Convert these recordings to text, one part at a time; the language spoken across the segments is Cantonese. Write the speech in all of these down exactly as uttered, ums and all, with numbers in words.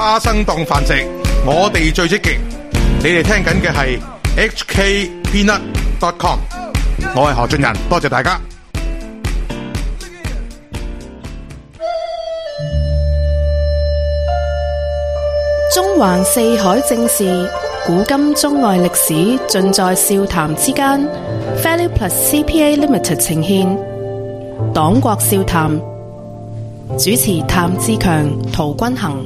花生檔繁殖，我哋最積極。你哋聽緊嘅係 H K Peanut dot com， 我係何俊仁，多謝大家。 中環四海正事，古今中外歷史，盡在笑談之間。Value Plus C P A Limited 呈獻黨國笑談，主持譚志強、陶君行。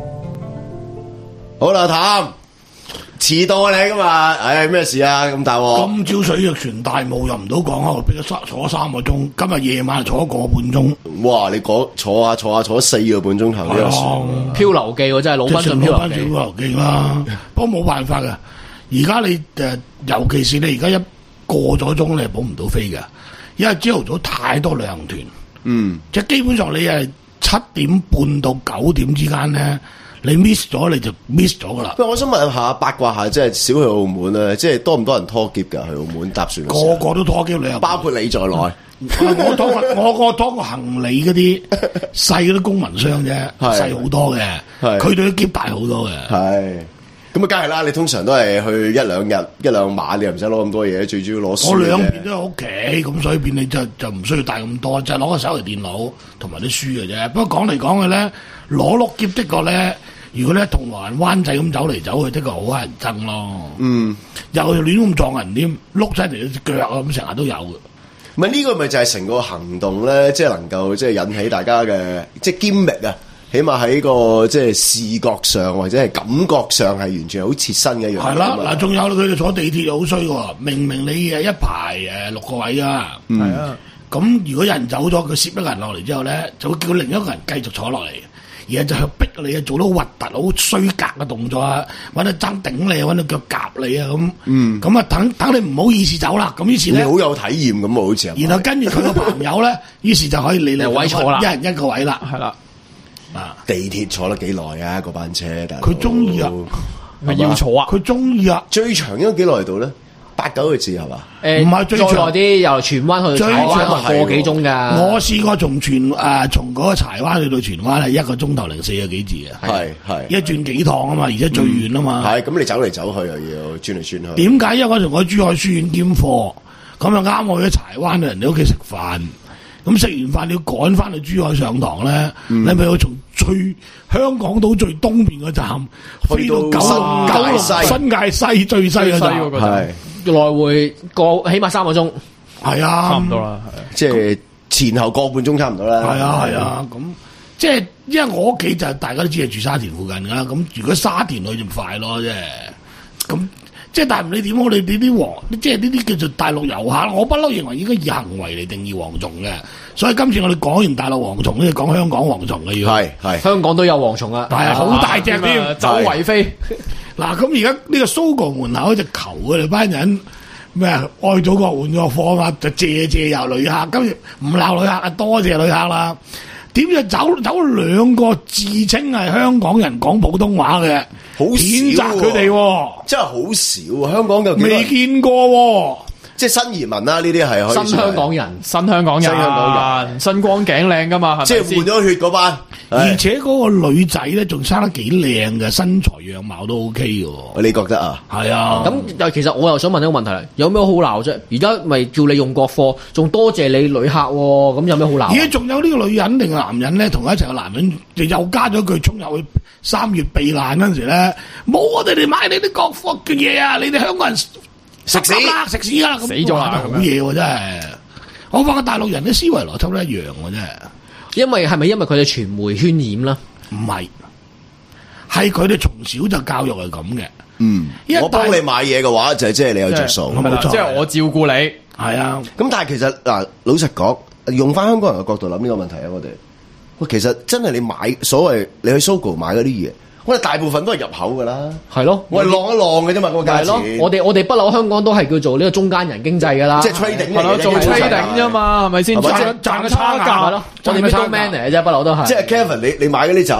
好啦，譚遲到啊你今日，唉咩事啊咁大鑊？ 今朝水翼船大霧入唔到港口，俾佢坐三個鐘。今日夜晚坐一個半鐘。 哇！你講坐下坐下坐咗四個半鐘頭呢個船， 漂流記喎，真係老賓遜漂流記。 漂流記啦，不過冇辦法噶。而家你誒，尤其是你而家一過咗鐘，你係補唔到飛嘅，因為朝頭早太多旅行團。嗯，即係基本上你係七點半到九點之間咧。你 miss 咗你就 miss 咗噶啦。 不過我想問下八卦下，即係少去澳門咧，即係多唔多人拖喼㗎？去澳門搭船嘅時候， 個個都拖喼，你又包括你在內。 我拖我個拖個行李嗰啲細嗰啲公文箱啫，細好多嘅。佢對啲喼大好多嘅。係咁啊，梗係啦！你通常都係去一兩日、一兩晚，你又唔使攞咁多嘢，最主要攞書。 我兩邊都喺屋企，咁所以變你就就唔需要帶咁多，就係攞個手提電腦同埋啲書嘅啫。不過講嚟講去咧，攞碌喼的確咧。如果咧銅鑼灣灣仔咁走嚟走去，的確好乞人憎咯。嗯，又亂咁撞人添，碌晒嚟隻腳啊，咁成日都有嘅。 唔係呢個咪就係成個行動咧，即係能夠即係引起大家嘅即係兼覓啊！起碼喺個即係視覺上或者係感覺上係完全好切身嘅一樣。係啦， 嗱，仲有佢哋坐地鐵又好衰喎，明明你誒一排誒六個位啊，係啊，咁如果有人走咗，佢攝一個人落嚟之後咧，就會叫另一個人繼續坐落嚟。而家就係逼你啊，做到好核突、好衰格嘅動作啊，揾到爭頂你，揾到腳夾你啊咁。嗯，咁啊等等你唔好意思走啦。咁於是咧， 你好有體驗咁啊，好似。 然後跟住佢個朋友咧，於是就可以你嚟位坐啦， 一人一個位啦， 係啦。 啊，地鐵坐得幾耐啊？嗰班車， 佢中意啊， 係要坐啊， 佢中意啊。 最長應該幾耐到咧？八九個字係嘛？ 誒，唔係最長啲，由荃灣去柴灣個幾鐘㗎。 我試過從荃誒從嗰個柴灣去到荃灣係一個鐘頭零四個幾字啊。 係係， 一轉幾趟啊嘛，而且最遠啊嘛。 係咁，你走嚟走去又要轉嚟轉去。 點解？因為我同我珠海書院兼課，咁就啱我去咗柴灣嘅人哋屋企食飯。咁食完飯你要趕翻去珠海上堂咧，你咪要從最香港島最東邊個站飛到九龍新界西最西嗰站， 係來回個起碼三個鐘， 係啊， 差唔多啦， 即係前後個半鐘差唔多啦。 係啊係啊，咁即係因為我屋企就大家都知係住沙田附近㗎啦，咁如果沙田去就快咯，即係咁。即係但係唔理點好，你你啲黃，即係呢啲叫做大陸遊客，我不嬲認為應該以行為嚟定義蝗蟲嘅。所以今次我哋講完大陸蝗蟲，咧講香港蝗蟲嘅要係係香港都有蝗蟲啊， 係好大隻添， 周圍飛。嗱咁而家呢個蘇國門口一隻球啊，你班人咩愛祖國換個貨啊，就謝謝遊旅客，今日唔鬧旅客啊，多謝旅客啦。點知走走兩個自稱係香港人講普通話嘅， 好譴責佢哋， 真係好少啊！香港嘅未見過， 即係新移民啦，呢啲係新香港人，新香港人，新香港人，身光頸靚噶嘛，係咪先？ 即係換咗血嗰班， 而且嗰個女仔咧仲生得幾靚嘅，身材樣貌都 OK 嘅。 你覺得啊？ 係啊。 咁但係其實我又想問一個問題啦，有咩好鬧啫？而家咪叫你用國貨，仲多謝你旅客，咁有咩好鬧？ 而家仲有呢個女人定男人咧，同佢一齊嘅男人就又加咗句衝入去三月避難嗰陣時咧，冇我哋哋買你啲國貨嘅嘢啊！你哋香港人食屎啦，食屎啦！ 死咗啦！ 好嘢喎，真係。我發覺大陸人啲思維邏輯都一樣喎，真係。 因為係咪因為佢哋傳媒渲染啦？ 唔係，係佢哋從小就教育係咁嘅。嗯， 我幫你買嘢嘅話，就係即係你有着數， 冇錯。即係我照顧你， 係啊。 咁但係其實嗱，老實講，用翻香港人嘅角度諗呢個問題啊，我哋喂，其實真係你買所謂你去 Sogo 買嗰啲嘢。我哋大部分都係入口噶啦， 係咯， 我係浪一浪嘅啫嘛，個價錢。 我哋我哋不嬲香港都係叫做呢個中間人經濟噶啦， 即係 trading 係咯，做 trading 啫嘛，係咪先？賺賺個差價係咯，我哋 middleman 嚟嘅啫，不嬲都係。 即係 Kevin，你你買嗰啲酒，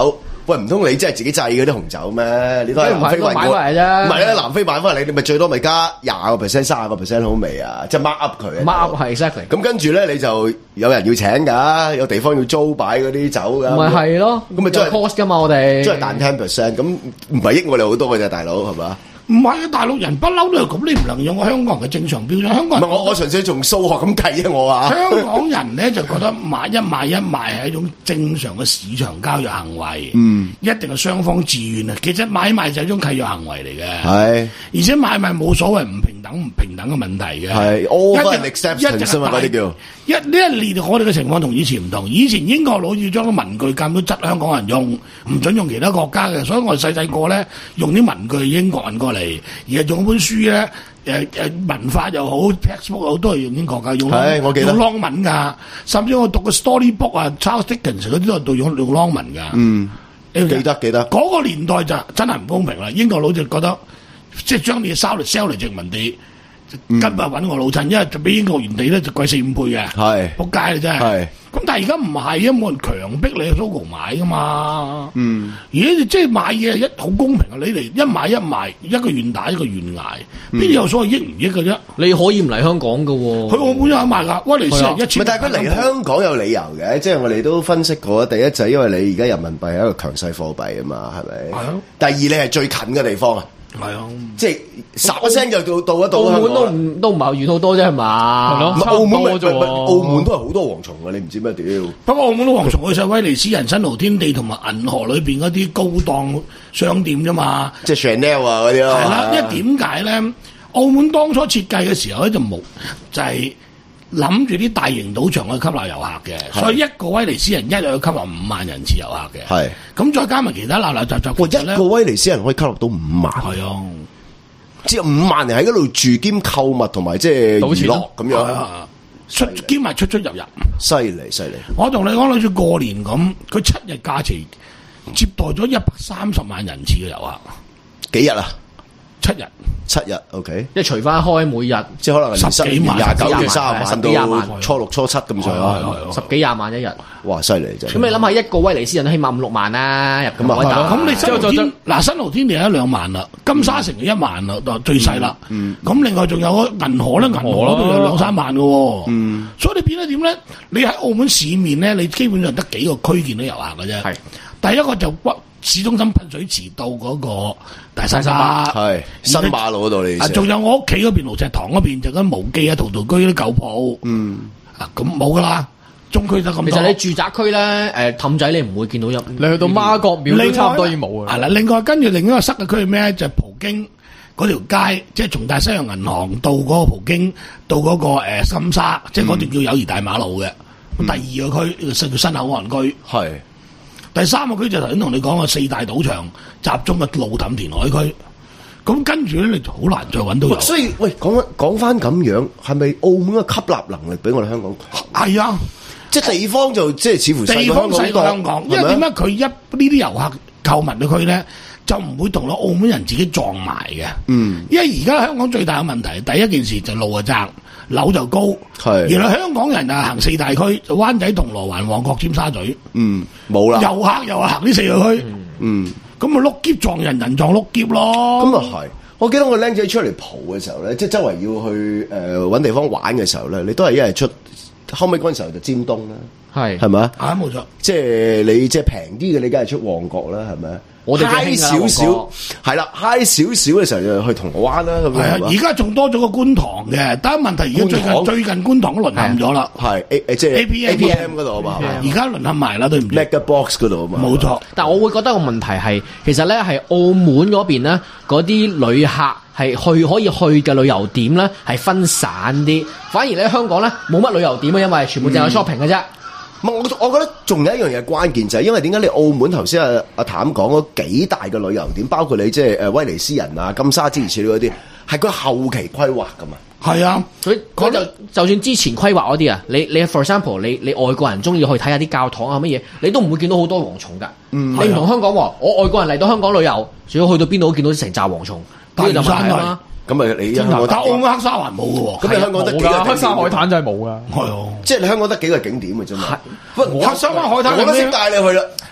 喂，唔通你真係自己製嗰啲紅酒咩？你都係南非運買過嚟啫。 唔係啊，南非買翻嚟，你咪最多咪加廿個 percent、三十個 percent 好味啊！即係 mark up 佢。 mark up 係 exactly。 咁跟住咧，你就有人要請㗎，有地方要租擺嗰啲酒㗎。 咪係咯， 咁咪真係 cost 㗎嘛，我哋。 真係彈 ten percent，咁唔係益我哋好多嘅啫，大佬係嘛？ 唔係啊，大陸人不嬲都係咁，你唔能用香港人嘅正常標準。香港人唔係我我純粹從數學咁計啫，我話。 香港人咧就覺得買一買一賣係一種正常嘅市場交易行為， 嗯， 一定係雙方自願啊。其實買賣就係一種契約行為嚟嘅， 係。 而且買賣冇所謂唔平等唔平等嘅問題嘅， 係 offer and acceptance 嘛，嗰啲叫。一呢一年我哋嘅情況同以前唔同，以前英國佬要將啲文具禁到質香港人用，唔準用其他國家嘅，所以我哋細細個咧用啲文具英國人過嚟，而係用本書咧，誒誒文法又好 textbook 又好，都係用英國㗎，用我記得用 long 文㗎，甚至我讀嘅 storybook 啊 Charles Dickens 嗰啲都係用用 long 文㗎。嗯， 記得記得。 嗰個年代就真係唔公平啦，英國佬就覺得即係將你 sell 嚟 sell 嚟殖民地。今日揾我老襯，因為就比英國原地咧就貴四五倍嘅，係仆街啦真係。咁但係而家唔係啊，冇人強迫你去 Sogo 買噶嘛。嗯，而家即係買嘢係一好公平啊！你嚟一買一賣，一個願打一個願捱，邊有所謂益唔益嘅啫？ 你可以唔嚟香港噶喎， 去澳門有得賣㗎，威尼斯人一千。 但係佢嚟香港有理由嘅，即係我哋都分析過。第一就係因為你而家人民幣係一個強勢貨幣啊嘛，係咪？係啊。第二你係最近嘅地方啊。 係啊， 即係十一聲就到到一到澳門都唔都唔係遠好多啫係嘛？ 係咯，澳門咪澳門都係好多蝗蟲㗎，你唔知咩屌？ 不過澳門都蝗蟲去晒威尼斯人生勞天地同埋銀河裏邊嗰啲高檔商店啫嘛， 即係 Chanel 啊嗰啲咯。 係啦，因為點解咧？澳門當初設計嘅時候咧就冇就係諗住啲大型賭場去吸納遊客嘅，所以一個威尼斯人一日要吸納五萬人次遊客嘅。係咁再加埋其他鬧鬧雜雜， 一個威尼斯人可以吸納到五萬。係啊，即係五萬人喺嗰度住兼購物同埋即係娛樂咁樣， 出兼埋出出入入， 犀利犀利。 我同你講，好似過年咁，佢七日假期接待咗一百三十萬人次嘅遊客。 幾日啊？ 七日， 七日 OK， 即係除翻開每日， 即係可能十幾萬、 廿九月三十十幾廿萬到初六初七咁上下， 十幾廿萬一日。 哇，犀利真。 咁你諗下，一個威尼斯人都起碼五六萬啦，入咁啊，咁你新豪天嗱新豪天地有一兩萬啦，金沙城就一萬啦，最細啦。咁另外仲有銀河咧，銀河嗰度有兩三萬嘅。所以你變咗點咧？你喺澳門市面咧，你基本上得幾個區見到遊客嘅啫。係，第一個就屈。市中心噴水池到嗰個大沙沙，係新馬路嗰度嚟。 啊，仲有我屋企嗰邊盧石塘嗰邊就嗰啲無記啊、陶陶居嗰啲舊鋪。嗯，啊咁冇噶啦，中區得咁多。 其實你住宅區咧，誒氹仔你唔會見到入，你去到媽閣廟都差唔多已經冇啊。 係啦，另外跟住另一個塞嘅區係咩？就係葡京嗰條街，即係從大西洋銀行到嗰個葡京到嗰個誒金沙，即係嗰段叫友誼大馬路嘅。第二個區叫新口岸區。係。第三個區就頭先同你講嘅四大賭場集中嘅路氹填海區，咁跟住咧你就好難再揾到人。 所以喂，講講翻咁樣，係咪澳門嘅吸納能力比我哋香港強？ 係啊， 即係地方就即係似乎地方細過香港，因為點解佢一呢啲遊客購物嘅區咧，就唔會同到澳門人自己撞埋嘅。嗯，因為而家香港最大嘅問題，第一件事就路啊窄。樓就高，係原來香港人啊行四大區，就灣仔、銅鑼灣、旺角、尖沙咀，嗯，冇啦。遊客又係行呢四個區，嗯，咁咪碌篋撞人，人撞碌篋咯。 咁啊係，我記得我僆仔出嚟蒲嘅時候咧，即係周圍要去誒搵、呃、地方玩嘅時候咧，你都係一係出，後尾嗰陣時候就尖東啦，係係咪啊？ 啊冇錯， 即係你即係平啲嘅，你梗係出旺角啦，係咪？我哋嗨少少，係啦，嗨少少嘅時候就去銅鑼灣啦，咁樣。係啊， 而家仲多咗個觀塘嘅，但係問題而家最近最近觀塘都淪陷咗啦。係 A 即係 A P A P M 嗰度啊嘛， 而家淪陷埋啦，對唔住。 Mega Box 嗰度啊嘛， 冇錯。 但係我會覺得個問題係，其實咧係澳門嗰邊咧，嗰啲旅客係去可以去嘅旅遊點咧係分散啲，反而咧香港咧冇乜旅遊點啊，因為全部淨係 shopping 嘅啫。 我我覺得仲有一樣嘢關鍵就係，因為點解你澳門頭先阿阿譚講嗰幾大嘅旅遊點，包括你即係誒威尼斯人啊、金沙之類嗰啲，係佢後期規劃噶嘛。係啊， 佢佢就就算之前規劃嗰啲啊，你你 for example 你你外國人中意去睇下啲教堂啊乜嘢，你都唔會見到好多蝗蟲噶。嗯，你唔同香港喎，我外國人嚟到香港旅遊，仲要去到邊度都見到成紮蝗蟲， 大嶼山啊。 咁咪你但澳門黑沙環冇嘅喎， 咁你香港得幾個黑沙海灘真係冇噶， 係即係你香港得幾個景點嘅啫嘛。 黑沙灣海灘我都識帶你去啦。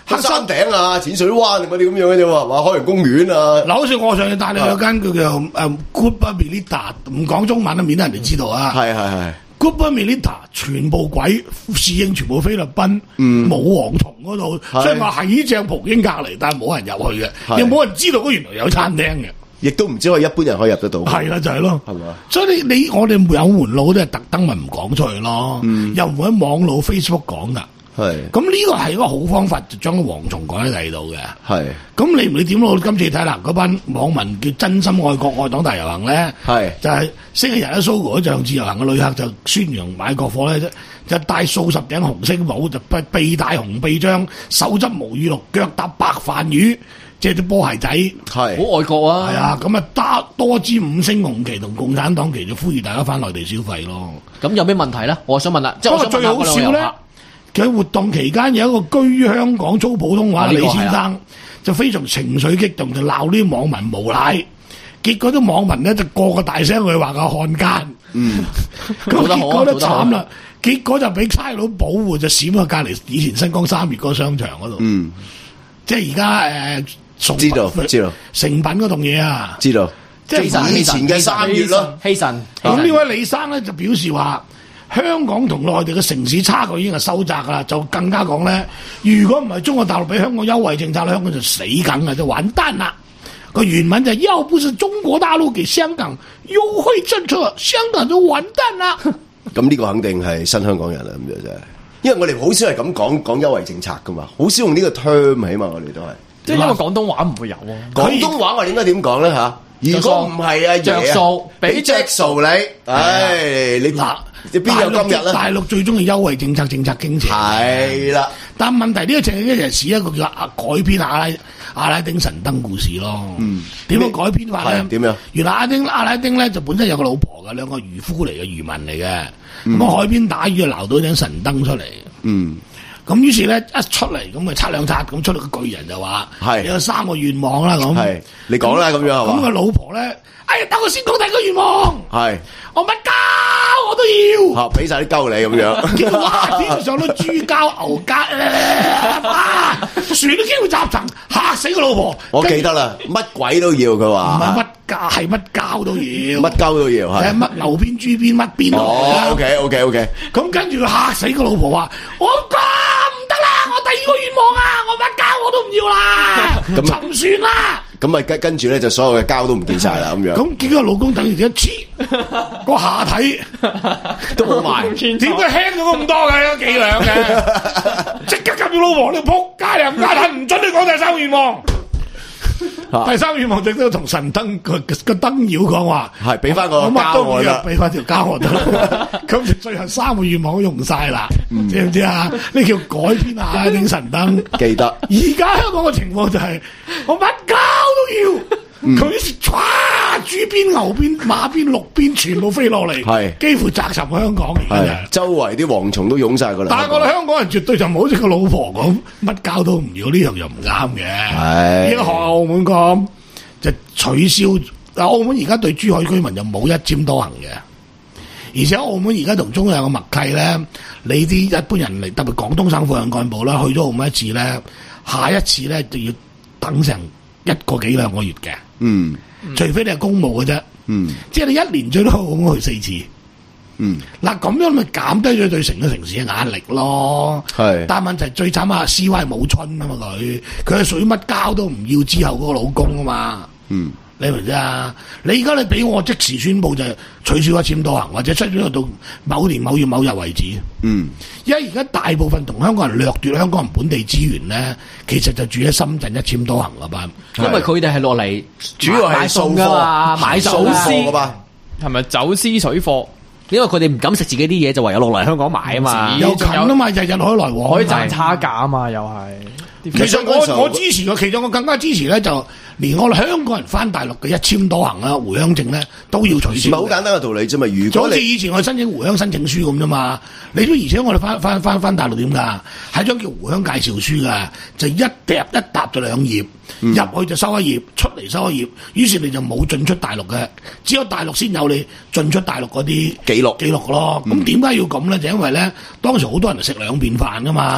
黑山頂啊、淺水灣嗰啲咁樣嘅啫喎，話海洋公園啊。 嗱，好似我上次帶你去有間叫做誒 Cooper Milletta， 唔講中文都免得人哋知道啊。 係係係。 Cooper Milletta 全部鬼侍應全部菲律賓，冇、嗯、蝗蟲嗰度，所以話喺正葡京隔離，但係冇人入去嘅，又冇人知道嗰原來有餐廳嘅， 亦都唔知我一般人可以入得到。係啦，就係、是、咯， 係嘛？ 所以你你我哋有門路都係特登咪唔講出去咯，嗯、又唔會喺網路 Facebook 講噶。係，咁呢個係一個好方法，就將蝗蟲改喺第二度嘅。係，咁你唔理點咯？今次睇啦，嗰班網民叫真心愛國愛黨大遊行咧，係就係星期日喺 Sogo 嗰場自由行嘅旅客就宣揚買國貨咧，就戴數十頂紅色帽，就臂戴紅臂章，手執毛語錄，腳踏白飯魚，即係啲波鞋仔，係好愛國啊！係啊，咁啊多多支五星紅旗同共產黨旗，就呼籲大家翻內地消費咯。咁有咩問題咧？我想問啦，即係我想問最好笑咧。佢活動期間有一個居於香港操普通話嘅李先生，就非常情緒激動，就鬧呢啲網民無賴。結果啲網民咧就個個大聲去話佢漢奸。嗯，咁結果咧慘啦，結果就俾差佬保護，就閃去隔離以前新光三越嗰個商場嗰度。嗯，即係而家誒，知道知道成品嗰棟嘢啊，知道，即係以前嘅三越咯，希慎。咁呢位李生咧就表示話，香港同內地嘅城市差距已經係收窄啦，就更加講咧，如果唔係中國大陸俾香港優惠政策咧，香港就死梗啦，就完蛋啦。個原文就係要不是中國大陸給香港優惠政策，香港就完蛋啦。咁呢個肯定係新香港人啦，咁樣啫。因為我哋好少係咁講講優惠政策噶嘛，好少用呢個 term 起碼我哋都係。即係因為廣東話唔會有啊。廣東話我哋應該點講咧嚇？如果唔係啊，着數俾着數你，唉，你嗱。你邊有今日咧？大陸最中意優惠政策，政策傾斜。係啦，但問題呢個政策咧就似一個叫啊改編阿拉阿拉丁神燈故事咯。嗯，點樣改編法咧？點樣？原來阿丁阿拉丁咧就本身有個老婆嘅，兩個漁夫嚟嘅漁民嚟嘅。咁、嗯、喺海邊打魚就撈到頂神燈出嚟。嗯。咁於是咧一出嚟咁咪刷兩刷，咁出嚟個巨人就話：係有三個願望啦咁。係你講啦咁樣係嘛？咁個老婆咧，哎呀，等我先講第一個願望。係我乜膠我都要。嚇，俾晒啲膠你咁樣。結果哇，天上都豬膠牛膠，哇，船都幾乎集層，嚇死個老婆。我記得啦，乜鬼都要佢話。唔係乜膠係乜膠都要。乜膠都要係。乜牛鞭豬鞭乜鞭都要。哦 ，OK OK OK。咁跟住佢嚇死個老婆話：我膠。我第二個願望啊！我把膠我都唔要啦，沉船啦。咁咪跟跟住咧，就所有嘅膠都唔見晒啦，咁樣。咁結果老公等於一黐個下體都冇埋，點解輕咗咁多嘅？有幾兩嘅？即刻撳住老婆，你仆街啊！唔家睇唔准你講第三個願望。第三個願望就都同神燈個個燈妖講話，係俾翻個膠我啦，俾翻條膠我得啦。咁最後三個願望都用晒啦，嗯、知唔知啊？呢叫改編阿拉丁神燈。記得。而家香港嘅情況就係、是、我乜膠都要。佢唰豬鞭、牛鞭、馬鞭、鹿鞭全部飛落嚟，係幾乎砸沉香港而家。周圍啲蝗蟲都湧晒過嚟。但係我哋香港人絕對就唔好似個老婆咁，乜膠都唔要，呢樣又唔啱嘅。係依家學澳門咁就取消。嗱，澳門而家對珠海居民就冇一簽多行嘅，而且澳門而家同中央有個默契咧，你啲一般人嚟，特別廣東省副省幹部啦，去咗澳門一次咧，下一次咧就要等成一個幾兩個月嘅。嗯，除非你係公務嘅啫，嗯，即係你一年最多咁去四次，嗯，嗱咁樣咪減低咗對成個城市嘅壓力咯，係。但係問題最慘啊 ，C Y 冇春啊嘛佢，佢係屬於乜膠都唔要之後嗰個老公啊嘛，嗯，你明唔知啊？你而家你俾我即時宣布就取消一簽多行，或者出咗到某年某月某日為止，嗯，因為而家大部分同香港人掠奪香港人本地資源咧，其實就住喺深圳一簽多行嗰班，因為佢哋係落嚟主要係掃貨、買走私㗎嘛，係咪走私水貨？因為佢哋唔敢食自己啲嘢，就唯有落嚟香港買啊嘛，又近啊嘛，日日可以來往，可以賺差價啊嘛，又係。其實我我支持嘅，其實我更加支持咧，就連我哋香港人翻大陸嘅一簽多行啦、回鄉證咧，都要取消。唔係好簡單嘅道理啫嘛。如果好似以前我申請回鄉申請書咁啫嘛，你都而且我哋翻翻翻翻大陸點㗎？係張叫回鄉介紹書㗎，就一疊一沓就兩頁，入、嗯、去就收一頁，出嚟收一頁。於是你就冇進出大陸嘅，只有大陸先有你進出大陸嗰啲記錄記錄咯。咁點解要咁咧？就因為咧，當時好多人食兩便飯㗎嘛。係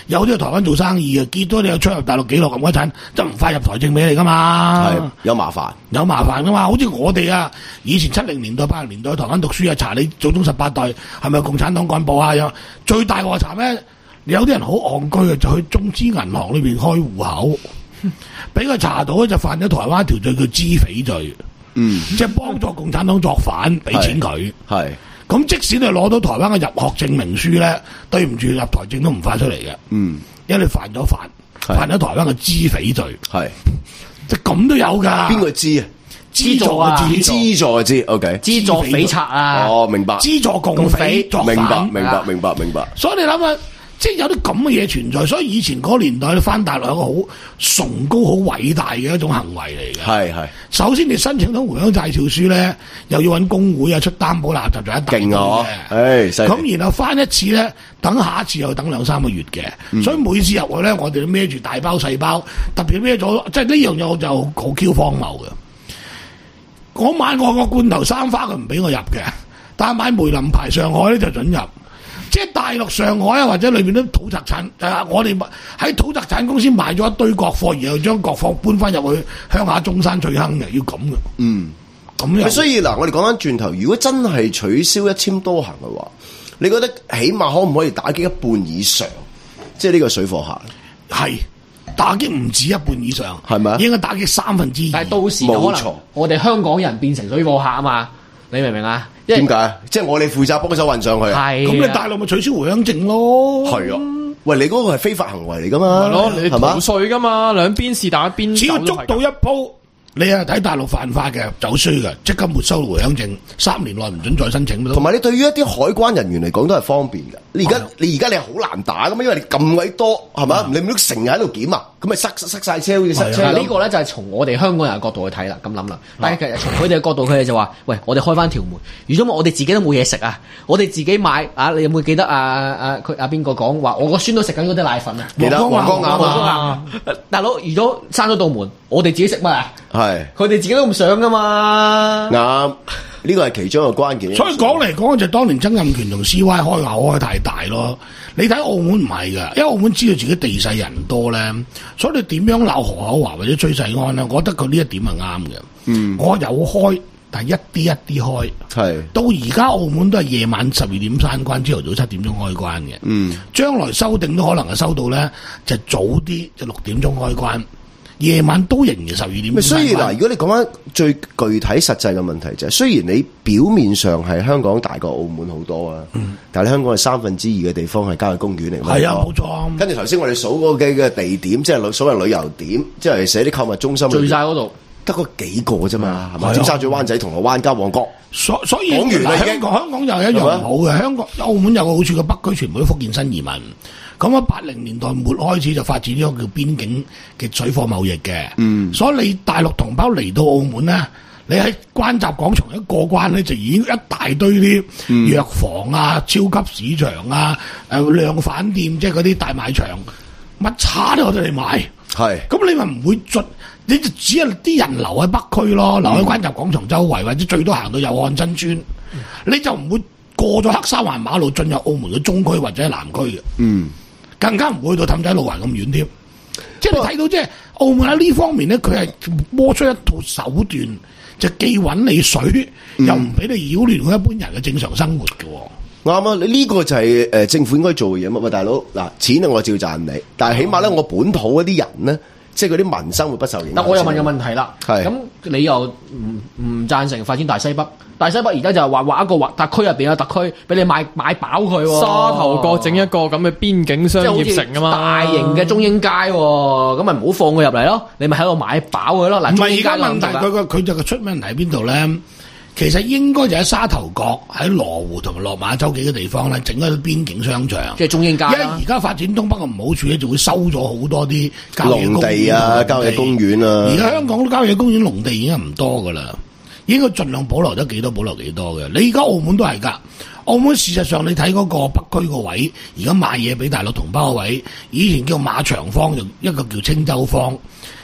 有啲喺台灣做生意啊，見到你有出入大陸記錄咁嗰陣，就唔快入台證俾你噶嘛。 係有麻煩，有麻煩噶嘛。好似我哋啊，以前七零年代、八零年代喺台灣讀書啊，查你祖宗十八代係咪共產黨幹部啊？有最大鑊查咩？有啲人好戇居嘅，就去中資銀行裏邊開戶口，俾佢查到咧就犯咗台灣條罪叫資匪罪。嗯，即係幫助共產黨作反，俾錢佢。係。咁即使你攞到台灣嘅入學證明書咧，對唔住入台證都唔發出嚟嘅。嗯，因為你犯咗法，犯咗台灣嘅資匪罪。係，即係咁都有㗎。邊個資啊？資助啊！資助嘅資 ，OK。資助匪賊啊！哦，明白。資助共匪作反。明白，明白，明白，明白。所以你諗下。即係有啲咁嘅嘢存在，所以以前嗰個年代咧，翻大陸有一個好崇高、好偉大嘅一種行為嚟嘅。係係。首先你申請到回鄉債照書咧，又要揾工會啊出擔保垃圾就一大勁啊！誒，咁然後翻一次咧，等下一次又等兩三個月嘅，嗯、所以每次入去咧，我哋都孭住大包細包，特別孭咗，即係呢樣嘢我就好 Q 荒謬嘅。我買我個罐頭三花佢唔俾我入嘅，但係買梅林牌上海咧就準入。即係大陸上海啊，或者裏邊啲土特產，誒，我哋喺土特產公司買咗一堆國貨，然後將國貨搬翻入去鄉下中山翠亨嘅，要咁嘅。嗯，咁樣。所以嗱，我哋講翻轉頭，如果真係取消一簽多行嘅話，你覺得起碼可唔可以打擊一半以上？即係呢個水貨客係打擊唔止一半以上，係咪？應該打擊三分之二。但係到時可能我哋香港人變成水貨客啊嘛，你明唔明啊？點解？即係我哋負責幫手運上去。係。咁你大陸咪取消回鄉證咯？係啊。喂，你嗰個係非法行為嚟噶嘛？係咯，你逃稅噶嘛？兩邊是但一邊。只要捉到一鋪，你啊睇大陸犯法嘅走衰嘅，即刻沒收回鄉證，三年內唔准再申請。同埋你對於一啲海關人員嚟講都係方便嘅。你而家你而家你係好難打噶嘛？因為你咁鬼多係嘛？你唔都成日喺度檢啊？咁咪塞塞晒車好似塞車。呢個咧就係從我哋香港人嘅角度去睇啦，咁諗啦。但係其實從佢哋嘅角度，佢哋就話：喂，我哋開翻條門，如果我哋自己都冇嘢食啊，我哋自己買啊！你有冇記得啊啊佢啊邊個講話？我個孫都食緊嗰啲奶粉啊！記得黃光亞啊！大佬，如果閂咗道門，我哋自己食乜啊？係。佢哋自己都唔想噶嘛。啱。呢個係其中一個關鍵。所以講嚟講去就當年曾蔭權同 C Y 開口開太大咯。你睇澳門唔係噶，因為澳門知道自己地勢人多咧，所以你點樣鬧何厚華或者崔世安咧？我覺得佢呢一點係啱嘅。嗯，我有開，但係一啲一啲開。係到而家澳門都係夜晚十二點閂關，朝頭早七點鐘開關嘅。嗯，將來修訂都可能係收到咧，就早啲就六點鐘開關。夜晚都仍然十二點。所以嗱，如果你講翻最具體實際嘅問題就係，雖然你表面上係香港大過澳門好多啊，嗯、但係香港係三分之二嘅地方係郊野公園嚟。係啊，冇錯。跟住頭先我哋數嗰幾個地點，即係所謂旅遊點，即係寫啲購物中心，聚晒嗰度，得嗰幾個啫嘛，係嘛？尖沙咀、灣仔、銅鑼灣加旺角。所所以講完啦，香港香港又係一樣唔好嘅。香港澳門有個好處嘅，北區全部都福建新移民。咁喺八零年代末開始就發展咗個叫邊境嘅水貨貿易嘅，嗯，所以你大陸同胞嚟到澳門咧，你喺關閘廣場一過關咧，就已經一大堆啲藥房啊、超級市場啊、誒量販店，即係嗰啲大賣場，乜叉都有得你買。係，咁你咪唔會進，你就只係啲人留喺北區咯，留喺關閘廣場周圍，或者最多行到友漢新村，嗯、你就唔會過咗黑沙環馬路進入澳門嘅中區或者係南區嘅。嗯。更加唔會去到氹仔路環咁遠添，即係你睇到即係澳門喺呢方面咧，佢係摸出一套手段，就既揾你水，嗯、又唔俾你擾亂佢一般人嘅正常生活嘅。啱啊！你呢個就係誒政府應該做嘅嘢嘛，喂大佬嗱，錢我照賺你，但係起碼咧我本土嗰啲人咧，即係嗰啲民生會不受影響。但我又問個問題啦，係咁你又唔唔贊成發展大西北？大西北而家就係話劃一個劃特區入邊嘅特區，俾你買買飽佢、哦。沙頭角整一個咁嘅邊境商業城啊嘛，大型嘅中英街、哦，咁咪唔好放佢入嚟咯，你咪喺度買飽佢咯。嗱，唔係而家問題，佢個佢就個出問題喺邊度咧？其實應該就喺沙頭角、喺羅湖同埋落馬洲幾個地方咧，整一個邊境商場，即係中英街。因為而家發展東北嘅唔好處咧，就會收咗好多啲農地啊、郊野公園啊。而家香港郊野公園農地已經唔多噶啦。應該盡量保留得幾多保留幾多嘅。你而家澳門都係㗎，澳門事實上你睇嗰個北區個位，而家賣嘢俾大陸同胞個位，以前叫馬場坊，一個叫青洲坊，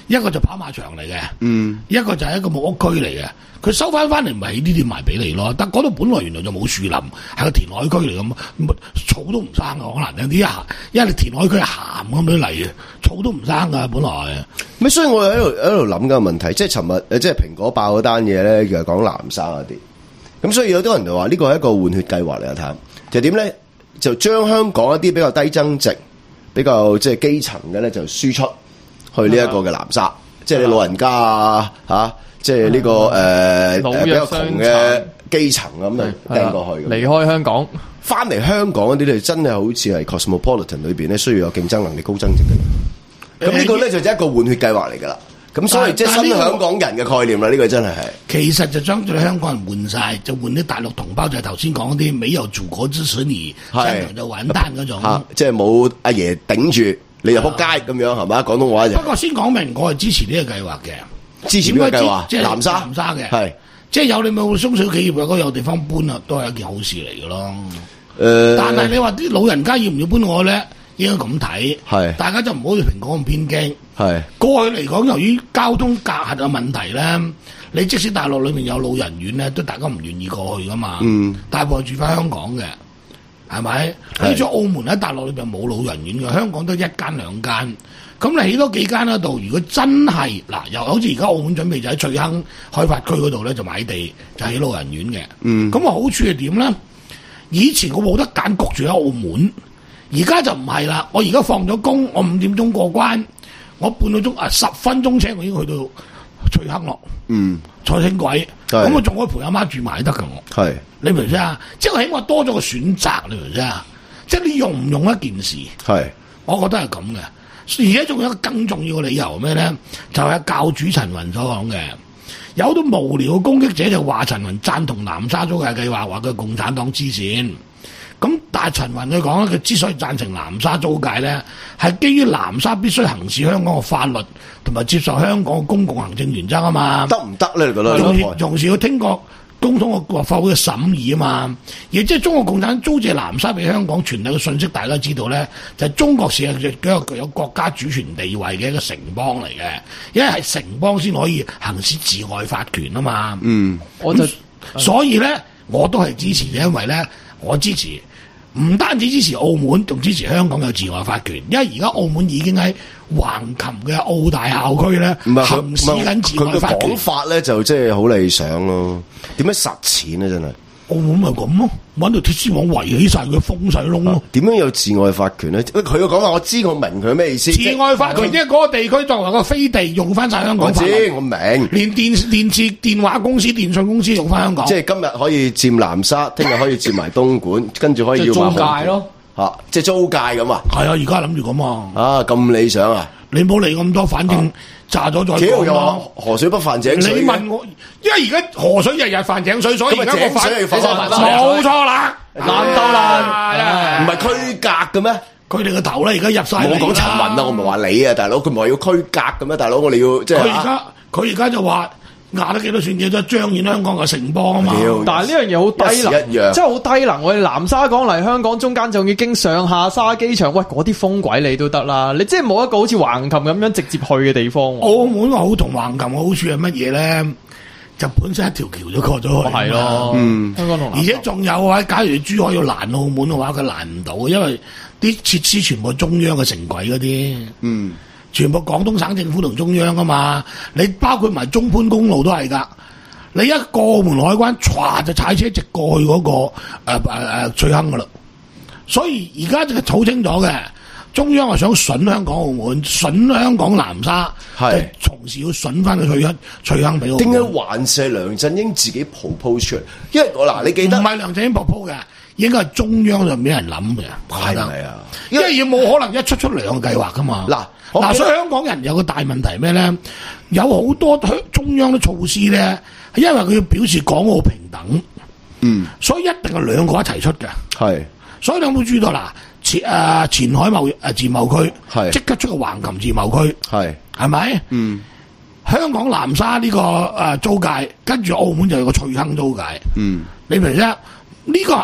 一個就跑馬場嚟嘅， 嗯， 一個就係一個木屋區嚟嘅。佢收翻翻嚟，咪喺呢啲賣俾你咯。但嗰度本來原來就冇樹林，係個填海區嚟咁，草都唔生嘅，可能有啲啊，因為你填海區係鹹咁樣嚟嘅，草都唔生噶本來。 咁所以我喺度喺度諗緊個問題，即係尋日誒，即係蘋果爆嗰單嘢咧，又係講南沙嗰啲。咁所以有啲人就話呢個係一個換血計劃嚟啊！睇就點咧，就將香港一啲比較低增值、比較即係基層嘅咧，就輸出去呢一個嘅南沙，啊、即係你老人家啊嚇。啊即係呢、這個誒、呃、比較窮嘅基層咁就掟過去， 離開香港， 翻嚟香港嗰啲咧，真係好似係 Cosmopolitan 裏邊咧，需要有競爭能力、高增值嘅。咁呢個咧就係一個換血計劃嚟㗎啦。咁所以即係新香港人嘅概念啦，呢、這個真係係。 其實就將對香港人換晒，就換啲大陸同胞，就係頭先講嗰啲沒有祖國之水而香港就完蛋嗰種。 啊、即係冇阿爺頂住，你就撲街咁樣係嘛？廣東話就。不過先講明，我係支持呢個計劃嘅。 支持邊個計劃？ 即係南沙， 南沙嘅， 係即係有你冇中小企業嘅嗰有地方搬啊，都係一件好事嚟嘅咯。誒、 呃， 但係你話啲老人家要唔要搬我咧？應該咁睇，係大家就唔好似蘋果咁偏激。係過去嚟講，由於交通隔閡嘅問題咧，你即使大陸裏面有老人院咧，都大家唔願意過去噶嘛。嗯，大部分住翻香港嘅，係咪？好似澳門喺大陸裏邊冇老人院嘅，香港都一間兩間。咁你起多幾間嗰度，如果真係嗱，又好似而家澳門準備就喺翠亨開發區嗰度咧，就買地就起老人院嘅。嗯，咁啊好處係點咧？以前我冇得揀，焗住喺澳門，而家就唔係啦。我而家放咗工，我五點鐘過關，我半個鐘啊十分鐘車我已經去到翠亨咯。嗯，坐輕軌，咁我仲可以陪阿媽住埋得㗎我。係，你明唔明啊？即係起碼多咗個選擇，你明唔明啊？即係你用唔用一件事？係，我覺得係咁嘅。而且仲有一個更重要嘅理由咩咧？就係、是、教主陳雲所講嘅，有好多無聊嘅攻擊者就話陳雲贊同南沙租界計劃，話佢共產黨黐線。咁但係陳雲佢講咧，佢之所以贊成南沙租界咧，係基於南沙必須行使香港嘅法律，同埋接受香港嘅公共行政原則啊嘛。得唔得咧？你覺得？同時同時要聽過公統嘅立法會嘅審議啊嘛，而即係中國共產黨租借南沙俾香港傳遞嘅信息，大家知道咧，就係、是、中國是一個具有國家主權地位嘅一個城邦嚟嘅，因為係城邦先可以行使治外法權啊嘛。嗯，我就所以咧，我都係支持嘅，因為咧，我支持唔單止支持澳門，仲支持香港有治外法權，因為而家澳門已經喺橫琴嘅澳大校區咧行使緊治外法權。佢嘅講法咧就即係好理想咯，點樣實踐咧真係？澳門咪咁咯，搵條鐵絲網圍起晒佢，封晒窿咯。點樣有治外法權咧？佢嘅講法我知，我明佢咩意思。治外法權即係嗰個地區作為個飛地，用翻晒香港法律。我知，我明。連電電視電話公司、電信公司用翻香港。即係今日可以佔南沙，聽日可以佔埋東莞，跟住可以要埋。租界咯，吓，即係租界咁啊？係啊，而家諗住咁啊。啊，咁理想啊！你唔好理咁多，反正炸咗再講咯。河水不犯井水。你問我，因為而家河水日日犯井水，所以而家我反冇錯啦，難到啦，唔係區隔嘅咩？佢哋個頭咧而家入晒。我講陳雲啊，我唔係話你啊，大佬，佢唔係要區隔嘅咩？大佬，我哋要即係。佢而家佢而家就話。壓得幾多算幾多，彰顯香港嘅城邦啊嘛！ 但係呢樣嘢好低能，真係好低能。我哋南沙港嚟香港中間仲要經上下沙機場，喂，嗰啲風軌你都得啦，你即係冇一個好似橫琴咁樣直接去嘅地方。澳門好同橫琴嘅好處係乜嘢咧？就本身一條橋就過咗去，係咯，嗯，香港同而且仲有啊，假如珠海要攔澳門嘅話，佢攔唔到，因為啲設施全部中央嘅城軌嗰啲，嗯。全部廣東省政府同中央啊嘛，你包括埋中潘公路都係噶，你一過澳門海關，唰就踩車直過去嗰、那個誒誒誒翠亨噶啦，所以而家就係好清楚嘅，中央係想筍香港澳門，筍香港南沙，係從時要筍翻個翠亨翠亨俾澳門。點解還是梁振英自己 propose 出嚟？因為我嗱，你記得唔係梁振英 propose 嘅。應該係中央上俾人諗嘅，係咪啊？因為要冇可能一出出兩個計劃噶嘛。嗱嗱，所以香港人有個大問題咩咧？有好多中央嘅措施咧，係因為佢要表示港澳平等，嗯，所以一定係兩個一齊出嘅。係，所以你有冇注意到嗱？前誒前海貿易誒自貿區，係即刻出個橫琴自貿區，係係咪？嗯，香港南沙呢個誒租界，跟住澳門就有個翠亨租界，嗯，你明唔明啫？呢個。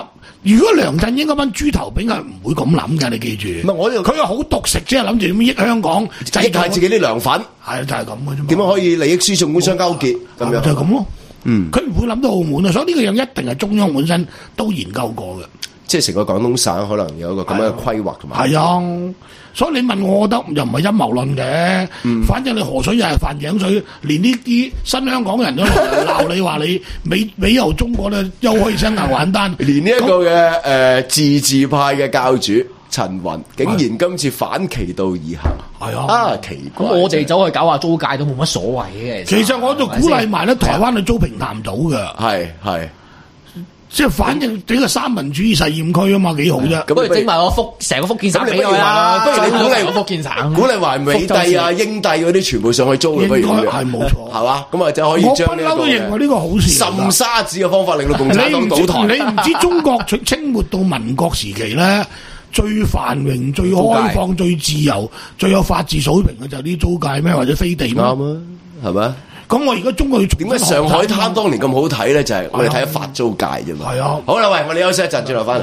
如果梁振英嗰班豬頭炳係唔會咁諗㗎，你記住。 唔係我佢係好獨食，即係諗住點樣益香港， 益下自己啲涼粉。 係就係咁嘅啫嘛。 點樣可以利益輸送官商勾結咁樣？ 就係咁咯。 嗯， 佢唔會諗到澳門啊，所以呢個樣一定係中央本身都研究過嘅。 即係成個廣東省可能有一個咁樣嘅規劃同埋。 係啊，所以你問我，我覺得又唔係陰謀論嘅。嗯、反正你河水又係泛井水，連呢啲新香港人都鬧你話你美美由中國咧，又可以生硬玩單。 連呢一個嘅誒、呃、自治派嘅教主陳雲，竟然今次反其道而行。 係啊， 啊奇怪！ 咁我哋走去搞下租界都冇乜所謂嘅。 其實我就鼓勵埋咧，台灣去租平潭島嘅。 係係。 即係反正整個三民主義實驗區啊嘛，幾好啫。 咁不如整埋個福成個福建省俾佢啦。 不如你鼓勵福建省， 鼓勵埋美帝啊、英帝嗰啲全部上去租嘅，不如係冇錯， 係嘛？咁啊就可以將呢一個我不嬲都認為呢個好事。 滲沙子嘅方法令到共產黨倒台。 你唔知中國清末到民國時期咧，最繁榮、最開放、最自由、最有法治水平嘅就係啲租界咩，或者飛地咩？ 啱啊，係咪？ 咁我而家中國要點解上海灘當年咁好睇咧？就係我哋睇咗法租界啫嘛。 係啊， 好啦，喂，我哋休息一陣，轉頭翻嚟。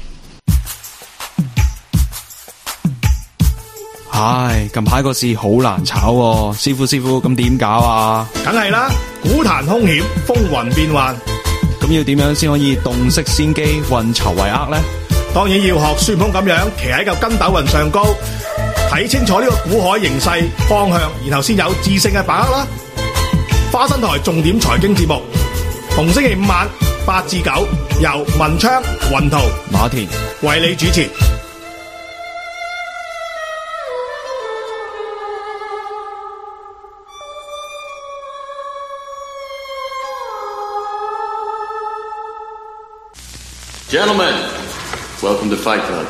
唉，近排個市好難炒喎，師傅師傅，咁點搞啊？ 梗係啦，股壇兇險，風雲變幻， 咁要點樣先可以洞悉先機，運籌帷幄咧？ 當然要學孫悟空咁樣，騎喺嚿筋斗雲上高，睇清楚呢個股海形勢方向，然後先有智勝嘅把握啦。花生台重點財經節目，逢星期五晚八至九，由文昌、雲圖、 馬田為你主持。 Gentlemen, welcome to Fight Club.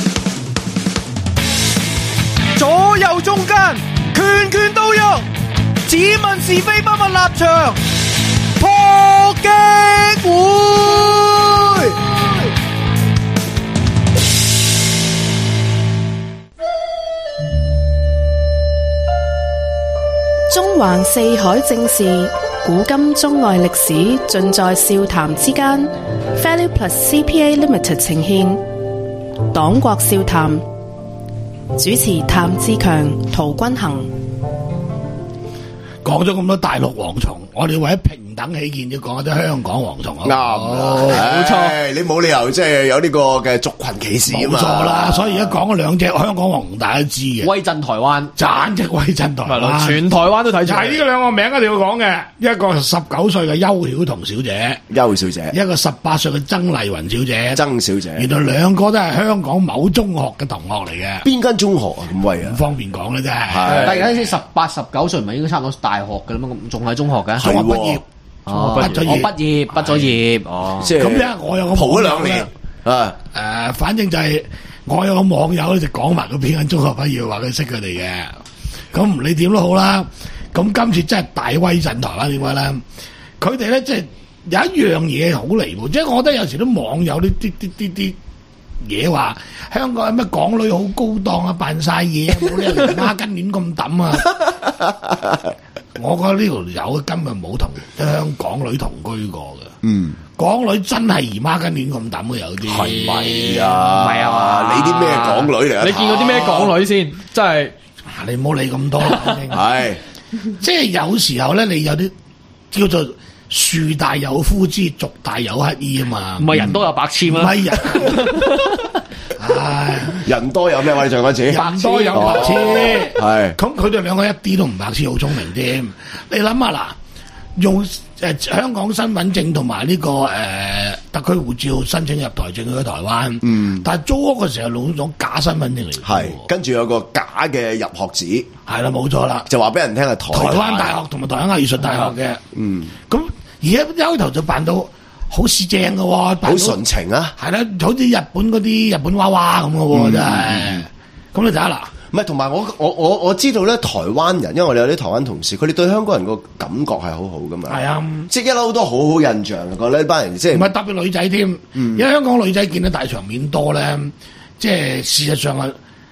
左右中間，拳拳到肉。只問是非不問立場，破擊會。 中環四海正事，古今中外歷史，盡在笑談之間。Value Plus C P A Limited 呈現黨國笑談，主持譚志強、陶君行。 講咗咁多大陸蝗蟲，我哋為咗平等起見，要講一啲香港蝗蟲。 啱，冇錯。你冇理由即係有呢個嘅族群歧視啊嘛。冇錯啦， 所以而家講咗兩隻香港蝗蟲，大家知嘅。 威震台灣， 簡直威震台灣， 全台灣都睇住。 係呢個兩個名一定要講嘅，一個十九歲嘅邱曉彤小姐， 邱小姐；一個十八歲嘅曾麗雲小姐， 曾小姐。 原來兩個都係香港某中學嘅同學嚟嘅。 邊間中學啊？咁威啊？ 唔方便講啦，真係。 但係而家先十八、十九歲，唔係應該差唔多大學嘅啦嘛？咁仲係中學嘅， 中學畢業。 哦，畢咗業，畢業，畢咗業，哦， 即係咁咧，我有個蒲咗兩年啊， 誒，反正就係我有個網友咧就講埋佢邊間中學畢業，話佢識佢哋嘅，咁唔理點都好啦。咁今次真係大威震台灣，點解咧？佢哋咧即係有一樣嘢好離譜，即係我覺得有時啲網友啲啲啲啲啲嘢話香港有咩港女好高檔啊，扮晒嘢，冇理由連孖筋鏈咁抌啊！我覺得呢條友根本冇同香港女同居過嘅。嗯，港女真係姨媽巾鏈咁抌嘅有啲。 係咪啊？ 唔係啊嘛？ 你啲咩港女嚟啊？ 你見過啲咩港女先？真係， 你唔好理咁多。 係， 即係有時候咧，你有啲叫做樹大有枯枝，族大有乞衣啊嘛。 唔係人多有白痴咩？ 唔係人。唉， 人多有咩我哋上嗰次？ 人多有白痴， 係咁佢哋兩個一啲都唔白痴，好聰明添。你諗下嗱，用誒、呃、香港身份證同埋呢個誒、呃、特區護照申請入台證去台灣，嗯，但係租屋嘅時候攞咗假身份證嚟， 係跟住有個假嘅入學紙， 係啦，冇錯啦， 就話俾人聽係台台灣大學同埋台灣藝術大學嘅，嗯，咁而家一開頭就辦到。好市正嘅喎，好純情啊！ 係啦，好似日本嗰啲日本娃娃咁嘅喎，真係。咁你睇下嗱， 唔係同埋我我我我知道咧，台灣人，因為我哋有啲台灣同事，佢哋對香港人個感覺係好好噶嘛。係啊，即係一路都好好印象，覺得呢班人即係唔係特別女仔添，因為香港女仔見到大場面多咧，即係事實上係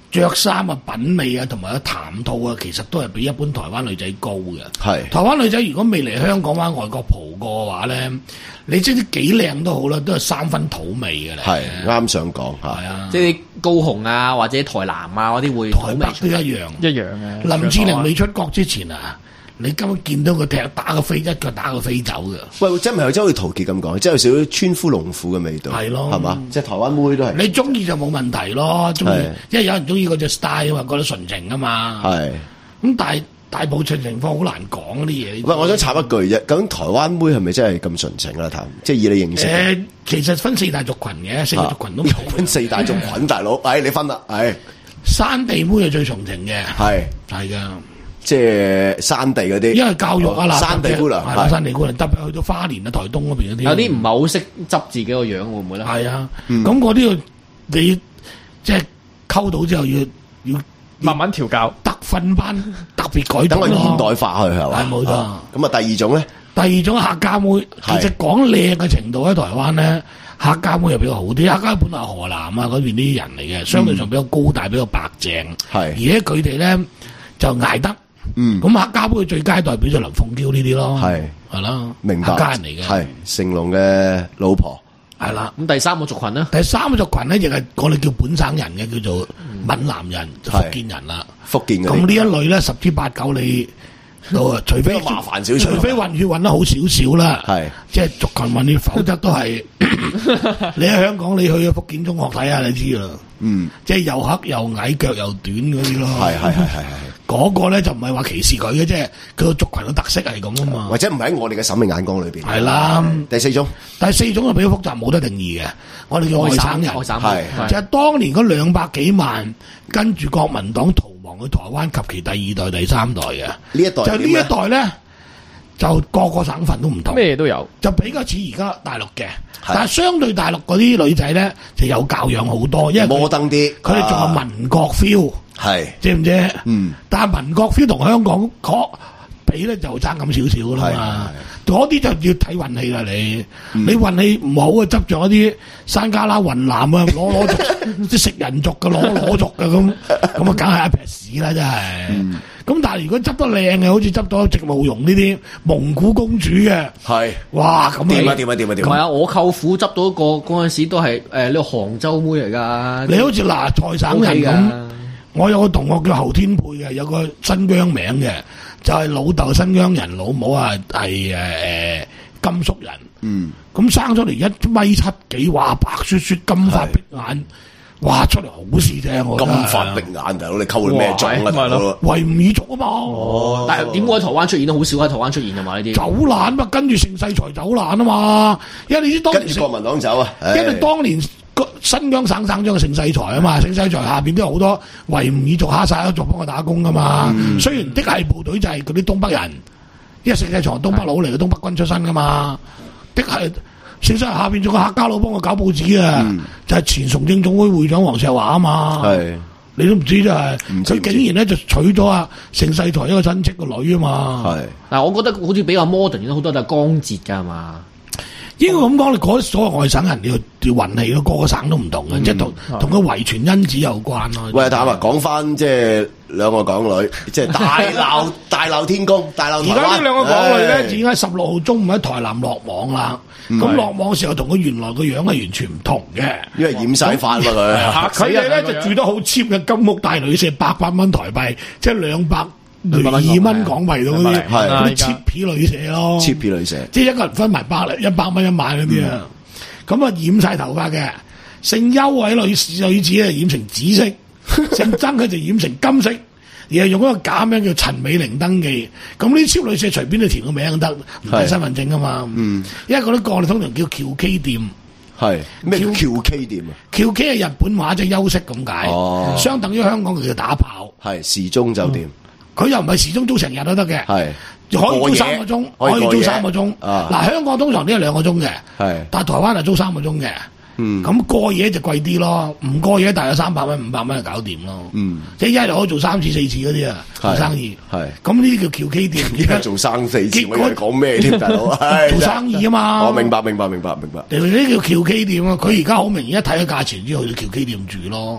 着衫啊、品味啊，同埋個談吐啊，其實都係比一般台灣女仔高嘅。 係台灣女仔如果未嚟香港玩外國蒲過嘅話咧，你即係幾靚都好啦，都係三分土味嘅咧。 係啱想講嚇， 係啊， 即係高雄啊或者台南啊嗰啲會台北都一樣， 一樣嘅。 林志玲未出國之前啊，你今日見到佢踢打個飛一腳打個飛走嘅。 喂，真係咪真好似陶傑咁講，即係有少少村夫農婦嘅味道， 係咯， 係嘛？即係台灣妹都係。 你中意就冇問題咯，中意，因為有人中意嗰隻 style 啊嘛，覺得純情啊嘛。 係。 咁但係大部分情況好難講啲嘢。 喂，我想插一句啫，究竟台灣妹係咪真係咁純情啦？譚，即係以你認識。 誒，其實分四大族群嘅，四大族群都冇。 分四大族群，大佬，誒，你分啦，係。 山地妹係最純情嘅。 係。 係㗎。 即係山地嗰啲， 因為教育啊嗱， 山地姑娘係啦，山地姑娘，特別去到花蓮啊、台東嗰邊嗰啲， 有啲唔係好識執自己個樣，會唔會咧？ 係啊，咁嗰啲要你即係溝到之後要要慢慢調教， 特訓班特別改等佢現代化去係嘛？ 係冇錯。 咁啊，第二種咧， 第二種客家妹，其實講靚嘅程度喺台灣咧，客家妹又比較好啲。客家本來係河南啊嗰邊啲人嚟嘅，相對上比較高大、比較白淨，係而且佢哋咧就捱得。嗯，咁客家妹最佳代表就林鳳嬌呢啲咯，係係啦，明白，客家人嚟嘅， 係成龍嘅老婆， 係啦。 咁第三個族群咧， 第三個族群咧，亦係我哋叫本省人嘅，叫做閩南人，福建人啦。 福建嘅。 咁呢一類咧，十之八九你都啊，除非麻煩少少， 除非混血混得好少少啦， 係即係族群混血，否則都係你喺香港，你去福建中學睇下，你知啦。嗯，即係又黑又矮，腳又短嗰啲咯。係係係係係。嗰個咧就唔係話歧視佢嘅，即係佢個族群嘅特色係咁啊嘛。 或者唔喺我哋嘅審美眼光裏邊。 係啦。 第四種， 第四種就比較複雜，冇得定義嘅。我哋叫外省人， 外省係就係當年嗰兩百幾萬跟住國民黨逃亡去台灣及其第二代、第三代嘅。呢一代就呢一代咧，就各個省份都唔同， 咩都有， 就比較似而家大陸嘅。但係相對大陸嗰啲女仔咧，就有教養好多，因為摩登啲， 佢哋仲有民國 feel。係，知唔知？嗯，但係民國 feel 同香港嗰比咧就爭咁少少啦嘛。嗰啲就要睇運氣啦，你、嗯、你運氣唔好啊，執着一啲山卡拉雲南啊，攞攞族即食人族嘅，攞攞族嘅咁，咁啊梗係一撇屎啦，真係。咁、嗯、但係如果執得靚嘅，好似執到植物蓉呢啲蒙古公主嘅，係哇咁掂啊掂啊掂啊掂！ 唔係啊，我舅父執到一個嗰陣時都係誒呢個杭州妹嚟㗎。 你好似嗱蔡省人咁。我有個同學叫侯天佩嘅，有個新疆名嘅，就係、是、老豆新疆人，老母啊係誒誒甘肅人。嗯，咁生出嚟一米七幾，哇白雪雪金髮碧眼，哇出嚟好事啫！我金髮碧眼大佬，你溝佢咩種啊？大佬維吾爾族啊嘛。 哦，但係點解喺台灣出現都好少喺台灣出現㗎嘛？呢啲走難嘛，跟住盛世才走難啊嘛，因為你知當年跟住國民黨走啊， 因為當年。新疆省省長嘅盛世才啊嘛，盛世才下邊都有好多維吾爾族、哈薩克族幫佢打工噶嘛。嗯、雖然的係部隊就係嗰啲東北人，因為盛世才東北佬嚟嘅，東北軍出身噶嘛。的係盛世才下邊仲有客家佬幫佢搞報紙啊，嗯、就係前崇正總會會長黃石華啊嘛。係你都唔知真係，佢竟然咧就娶咗啊盛世才一個親戚個女啊嘛。係， 但係我覺得好似比較 modern 好多都係江浙㗎嘛。 應該咁講，你嗰所謂外省人要要運氣咯，個個省都唔同嘅，嗯、即係同同個遺傳因子有關咯。 喂，坦白講翻，即係兩個港女，即係大鬧大鬧天宮，大鬧台灣。 而家呢兩個港女咧，已經喺十六號中午喺台南落網啦。咁落網時候同佢原來個樣係完全唔同嘅， 因為染晒髮啦佢。 佢哋咧就住得好 cheap 嘅金屋大旅社，八百蚊台幣，即係兩百。二蚊港幣到嗰啲，嗰啲 cheap 皮旅社咯 cheap 皮旅社， 即係一個人分埋百零一百蚊一晚嗰啲啊，咁啊、嗯、染晒頭髮嘅，姓邱位女女子啊染成紫色，姓曾佢就染成金色，而係用一個假名叫陳美玲登記，咁呢啲 cheap 旅社隨便就填個名得，唔睇身份證啊嘛，嗯，因為嗰啲個通常叫橋 K 店。 係咩叫橋 K 店啊？ 橋 K 係日本話即係休息咁解，哦，相等於香港叫打炮， 係時鐘酒店。嗯佢又唔係時鐘租成日都得嘅，係可以租三個鐘，可以租三個鐘。嗱，香港通常都係兩個鐘嘅，係，但係台灣係租三個鐘嘅。嗯，咁過夜就貴啲咯，唔過夜大約三百蚊、五百蚊就搞掂咯。嗯，即係一日可以做三次、四次嗰啲啊，做生意。係，咁呢啲叫橋 K 店。 而家做生四次，我講咩添，大佬？ 做生意啊嘛。 我明白，明白，明白，明白。 呢啲叫橋 K 店啊，佢而家好明顯一睇個價錢之後，去到橋 K 店住咯。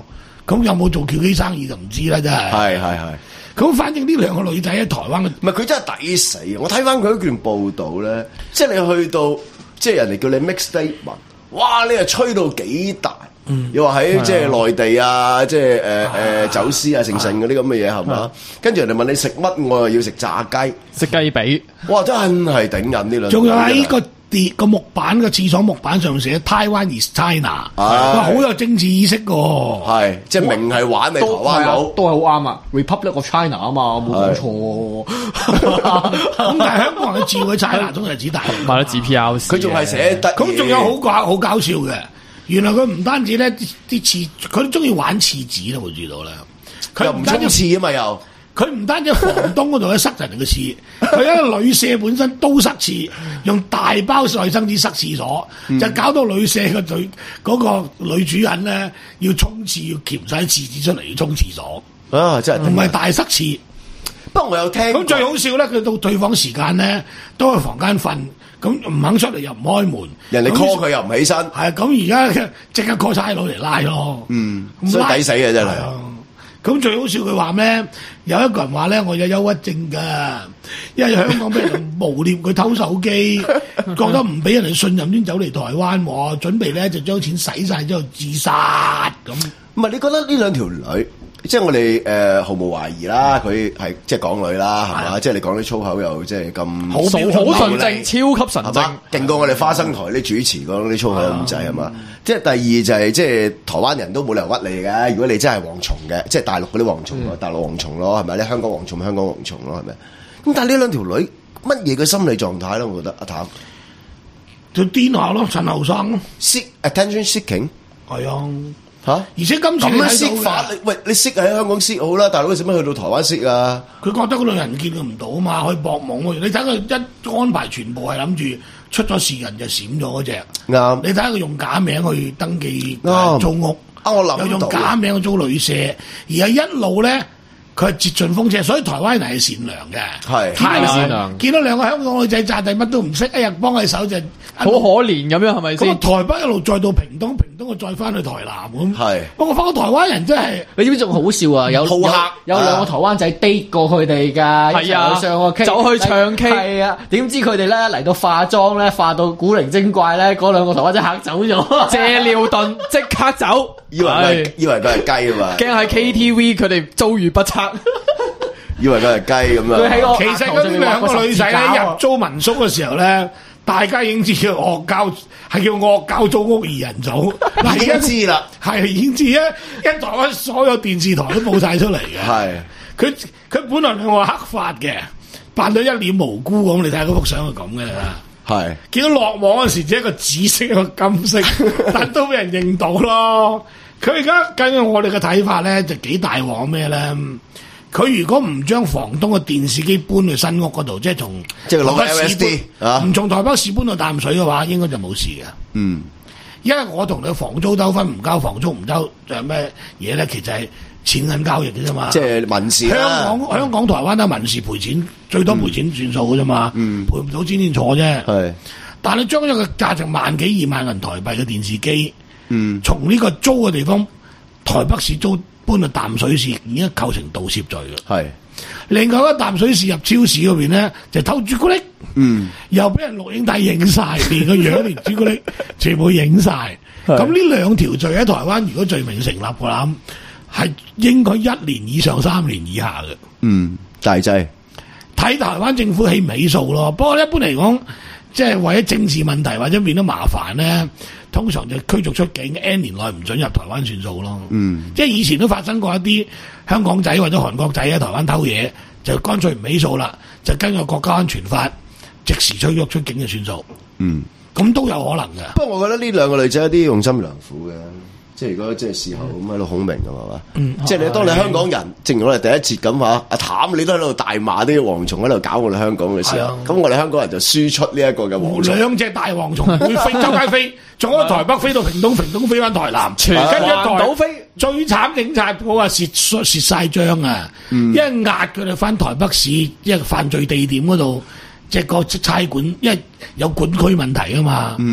咁有冇做轎機生意就唔知啦，真係。 係係係。 咁反正呢兩個女仔喺台灣嘅， 唔係佢真係抵死。我睇翻佢嗰段報導咧，即係你去到即係人哋叫你 make statement，哇！你又吹到幾大？嗯、又話喺即係內地啊，即係誒誒走私啊、成成嗰啲咁嘅嘢係嘛？跟住人哋問你食乜，我又要食炸雞、 食雞髀。哇！ 真係頂人呢兩。 仲有喺個跌個木板個廁所木板上寫 Taiwan is China，哇！好有政治意識㗎。 係即係明係玩你台灣佬， 都係好啱啊 ！Republic of China 啊嘛，冇講錯。 咁但係香港人嘅智慧 China 中係指大陸， 買得紙 P R， 佢仲係寫得。 咁仲有好搞好搞笑嘅。原來佢唔單止咧啲廁，佢都中意玩廁紙啦，會知道啦。佢又唔沖廁啊嘛又， 佢唔單止房東嗰度咧塞人哋嘅廁，佢一個旅社本身都塞廁，用大包衛生紙塞廁所，嗯、就搞到旅社嘅女嗰個女主人咧要沖廁，要鉗晒啲廁紙出嚟要沖廁所。 啊，真係唔係大塞廁。 不過我有聽。咁最好笑咧，佢到退房時間咧都喺房間瞓。咁唔肯出嚟又唔開門， 人哋 call 佢又唔起身， 係咁而家即刻 call 差佬嚟拉咯。 嗯，所以抵死嘅真係。 咁最好笑佢話咩？有一個人話咧，我有憂鬱症噶，因為香港俾人誣衊佢偷手機，覺得唔俾人哋信任先走嚟台灣，準備咧就將錢使晒之後自殺咁。 唔係你覺得呢兩條女？即係我哋誒、呃、毫無懷疑啦，佢係即係港女啦，係嘛？即係你講啲粗口又即係咁好好純正，超級純正， 勁過我哋花生台啲主持講啲粗口咁滯係嘛？即係第二就係、是、即係台灣人都冇理由屈你嘅，如果你真係蝗蟲嘅，即係大陸嗰啲蝗蟲咯，嗯、大陸蝗蟲咯，係咪？你香港蝗蟲，香港蝗蟲咯，係咪？咁但係呢兩條女乜嘢嘅心理狀態咧？我覺得阿譚就癲下咯，趁後生咯 ，seek attention seeking 係啊。 吓！ 而且今次咁樣識法，喂，你識喺香港識好啦，大佬你使乜去到台灣識啊？ 佢覺得嗰度人見佢唔到啊嘛，可以搏懵喎。你睇佢一安排全部係諗住出咗事人就閃咗嗰隻。啱。你睇下佢用假名去登記租屋， 啊我諗又用假名去租旅社，而係一路咧。佢係截盡風車，所以台灣人係善良嘅， 係太善良。見到兩個香港女仔炸地乜都唔識，一日幫佢手就好可憐咁樣，係咪先？ 咁台北一路再到屏東，屏東我再翻去台南咁。 係， 不過發覺台灣人真係， 你知唔知仲好笑啊？有有有兩個台灣仔 date 過佢哋㗎， 係啊， 上個 K 走去唱 K， 係啊。點知佢哋咧嚟到化妝咧，化到古靈精怪咧，嗰兩個台灣仔嚇走咗， 借尿遁即刻走， 以為佢以為佢係雞啊嘛， 驚喺 K T V 佢哋遭遇不測。 以為佢係雞咁樣， 其實嗰兩個女仔咧入租民宿嘅時候咧，大家已經知叫惡交，係叫惡交租屋二人組。嗱， 已經知啦， 係已經知啊！因台灣所有電視台都報晒出嚟嘅。係佢佢本來兩個黑髮嘅，扮到一臉無辜咁。你睇下嗰幅相係咁嘅啦。係見到落網嗰時，只一個紫色一個金色，但都俾人認到咯。佢而家根據我哋嘅睇法咧，就幾大鑊咩咧？佢如果唔將房東嘅電視機搬去新屋嗰度，即係從即係攞 L S D 啊， 唔從台北市搬到淡水嘅話，應該就冇事嘅。嗯，因為我同你房租糾紛唔交房租唔交，就係咩嘢咧？其實係錢銀交易嘅啫嘛。 即係民事啦。 香港香港台灣都民事賠錢，最多賠錢算數嘅啫嘛。嗯，賠唔到先至坐啫。係，但係你將一個價值萬幾二萬銀台幣嘅電視機，嗯，從呢個租嘅地方台北市租。搬到淡水市已經構成盜竊罪嘅。係，另外一淡水市入超市嗰邊咧，就偷朱古力，嗯，又俾人錄影帶影晒，連個樣連朱古力全部影晒。咁呢兩條罪喺台灣，如果罪名成立嘅話，係應該一年以上三年以下嘅。嗯，大劑睇台灣政府起唔起訴咯。不過一般嚟講，即係為咗政治問題或者變得麻煩咧。通常就驅逐出境 N 年內唔准入台灣算數咯。嗯，即係以前都發生過一啲香港仔或者韓國仔喺台灣偷嘢，就乾脆唔起訴啦，就根據國家安全法即時驅逐出境就算數。嗯，咁都有可能嘅。不過我覺得呢兩個女仔有啲用心良苦嘅。即係如果即係事後咁喺度孔明㗎嘛，嗯，即係你當你香港人，正如我哋第一節咁嚇，阿譚你都喺度大罵啲蝗蟲喺度搞我哋香港嘅時候，咁我哋香港人就輸出呢一個嘅蝗蟲， 兩隻大蝗蟲會飛周街飛，從嗰台北飛到屏東，屏東飛翻台南，跟住台島飛，最慘警察我話蝕蝕曬張啊，因為壓佢哋翻台北市一個犯罪地點嗰度，即係個差館，因為有管區問題啊嘛。嗯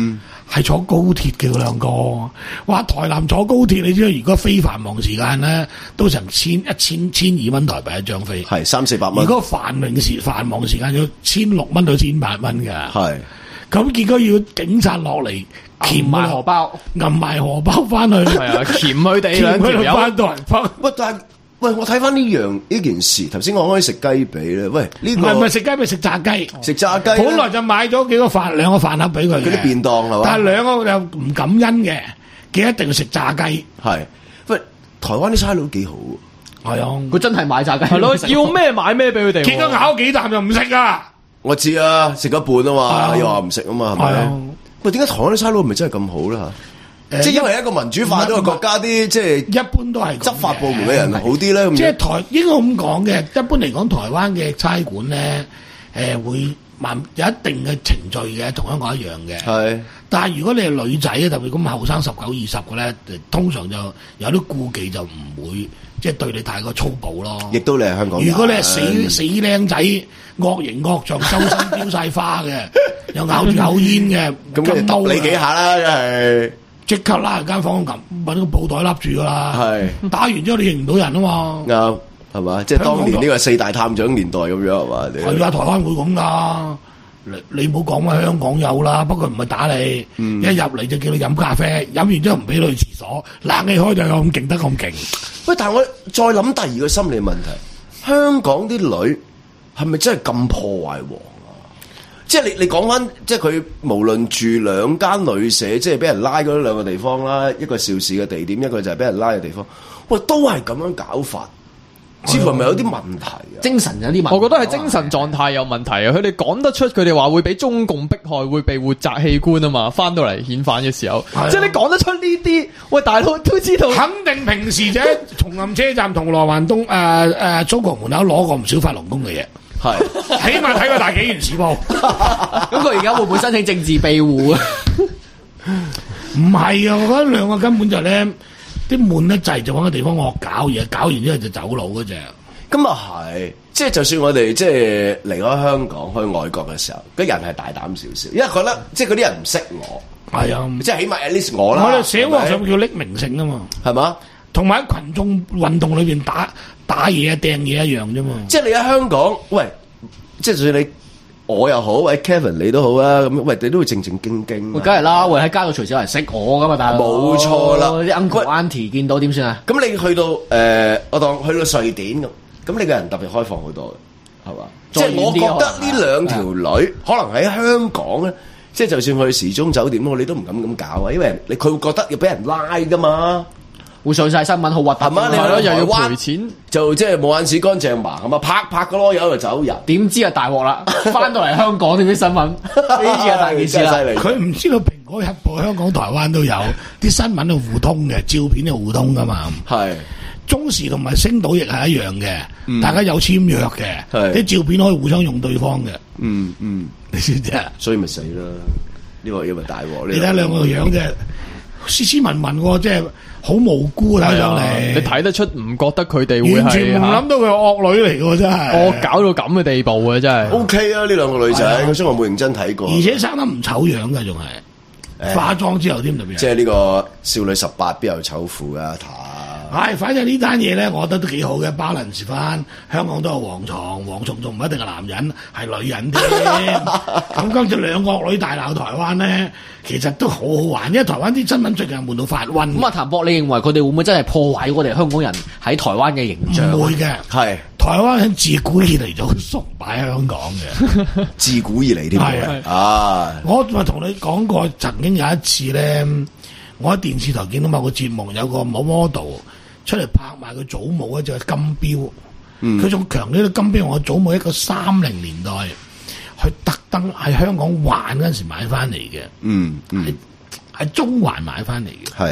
係坐高鐵嘅嗰兩個，哇！台南坐高鐵，你知道如果非繁忙時間咧，都成千一千千二蚊台幣一張飛， 係三四百蚊。 如果繁榮時繁忙時間要千六蚊到千八蚊㗎。 係， 咁結果要警察落嚟鉗埋荷包，揞埋荷包翻去， 係啊，鉗佢哋兩條友翻到人翻。 喂，但係喂，我睇翻呢樣呢件事，頭先我開始食雞髀咧，喂呢、這個唔係唔係食雞髀食炸雞， 食炸雞。 本來就買咗幾個飯兩個飯盒俾佢嘅， 嗰啲便當係嘛？ 但係兩個又唔感恩嘅，記得一定要食炸雞。 係，喂，台灣啲差佬幾好喎。 係啊， 佢真係買炸雞， 係咯，要咩買咩俾佢哋。 結果咬幾啖就唔食啊！ 我知啊，食一半啊嘛，又話唔食啊嘛，係咪？喂，點解台灣啲差佬唔係真係咁好咧？誒，即係因為一個民主化咗個國家啲，即係一般都係執法部門嘅人好啲咧。 即係台應該咁講嘅，一般嚟講，台灣嘅差館咧，誒會慢有一定嘅程序嘅，同香港一樣嘅。係。但係如果你係女仔，特別咁後生十九二十嘅咧，通常就有啲顧忌，就唔會即係對你太過粗暴咯。 亦都你係香港人。 如果你係死死僆仔，惡形惡狀，周身飆晒花嘅，又咬住口煙嘅， 咁你揼你幾下啦，真係。 即刻拉入間房咁，揾個布袋笠住噶啦。係打完之後你認唔到人啊嘛。啱係嘛？即係當年呢個四大探長年代咁樣係嘛？ 係啊，台灣會咁噶。你你唔好講乜香港有啦，不過唔係打你，嗯、一入嚟就叫你飲咖啡，飲完之後唔俾你去廁所，冷氣開就有咁勁得咁勁。 喂，但係我再諗第二個心理問題，香港啲女係咪真係咁破壞王？即係你你講翻，即係佢無論住兩間旅社，即係俾人拉嗰兩個地方啦，一個肇事嘅地點，一個就係俾人拉嘅地方，喂，都係咁樣搞法，似乎係咪有啲問題啊？ 精神有啲問題， 我覺得係精神狀態有問題啊！佢哋講得出，佢哋話會俾中共迫害，會被活摘器官啊嘛！翻到嚟遣返嘅時候，即係你講得出呢啲，喂大佬都知道， 肯定平時就喺松林車站同羅環東誒誒中國門口攞過唔少法輪功嘅嘢。係，起碼睇過大紀元時報。 咁佢而家會唔會申請政治庇護啊？ 唔係啊，我覺得兩個根本就咧，啲悶得滯就揾個地方惡搞嘢，搞完之後就走佬嗰隻。 咁啊係，即係就算我哋即係離開香港去外國嘅時候，個人係大膽少少，因為覺得即係嗰啲人唔識我。係啊，即係起碼 at least 我啦。 我哋社會學上叫匿名性啊嘛，係嘛？同埋喺群眾運動裏邊打打嘢啊掟嘢一樣啫嘛。即係你喺香港，喂，即係就算你我又好，喂 Kevin 你都好啊，咁喂你都會正正經經。喂， 梗係啦，喂喺街度隨時有人識我噶嘛，大佬。 冇錯啦， 啲 uncle auntie 見到點算啊？ 咁你去到誒、呃，我當去到瑞典咁，咁你個人特別開放好多嘅，係嘛？即係我覺得呢兩條女可能喺香港咧，即係就算去時鐘酒店，我你都唔敢咁搞啊，因為你佢會覺得要俾人拉噶嘛。 會上晒新聞，好核突。係嘛？ 你係咯，又要賠錢，就即係冇眼屎乾淨麻咁啊！拍拍個囉柚就走人。點知啊大鑊啦！翻到嚟香港點知新聞？呢次啊大件事啦！ 佢唔知道《蘋果日報》香港、台灣都有啲新聞係互通嘅，照片係互通噶嘛。係中時同埋星島亦係一樣嘅，嗯、大家有簽約嘅，啲照片可以互相用對方嘅。 嗯嗯，你知唔知啊？所以咪死啦！呢個嘢咪大鑊。 你睇兩個樣啫。斯斯文文喎，即係好無辜睇上嚟。 你睇得出唔覺得佢哋會係完全唔諗到佢係惡女嚟嘅，真係惡搞到咁嘅地步啊！真係。 O K 啊，呢兩個女仔，所以我冇認真睇過。 而且生得唔醜樣嘅，仲係化妝之後添特別。 即係呢個少女十八邊有醜婦啊？ 係，反正呢單嘢咧，我覺得都幾好嘅。balance翻，香港都有蝗蟲，蝗蟲仲唔一定係男人，係女人添。咁今次兩個女大鬧台灣咧，其實都好好玩，因為台灣啲新聞最近悶到發暈。 咁啊，譚博，你認為佢哋會唔會真係破壞我哋香港人喺台灣嘅形象？ 唔會嘅， 係台灣喺自古以嚟就好崇拜香港嘅， 自古以嚟添。係啊， 我咪同你講過，曾經有一次咧，我喺電視台見到某個節目有個 model。出嚟拍賣佢祖母一隻金錶，佢仲強調金錶我祖母一個三零年代，佢特登喺香港環嗰陣時買翻嚟嘅，嗯，係喺中環買翻嚟嘅，係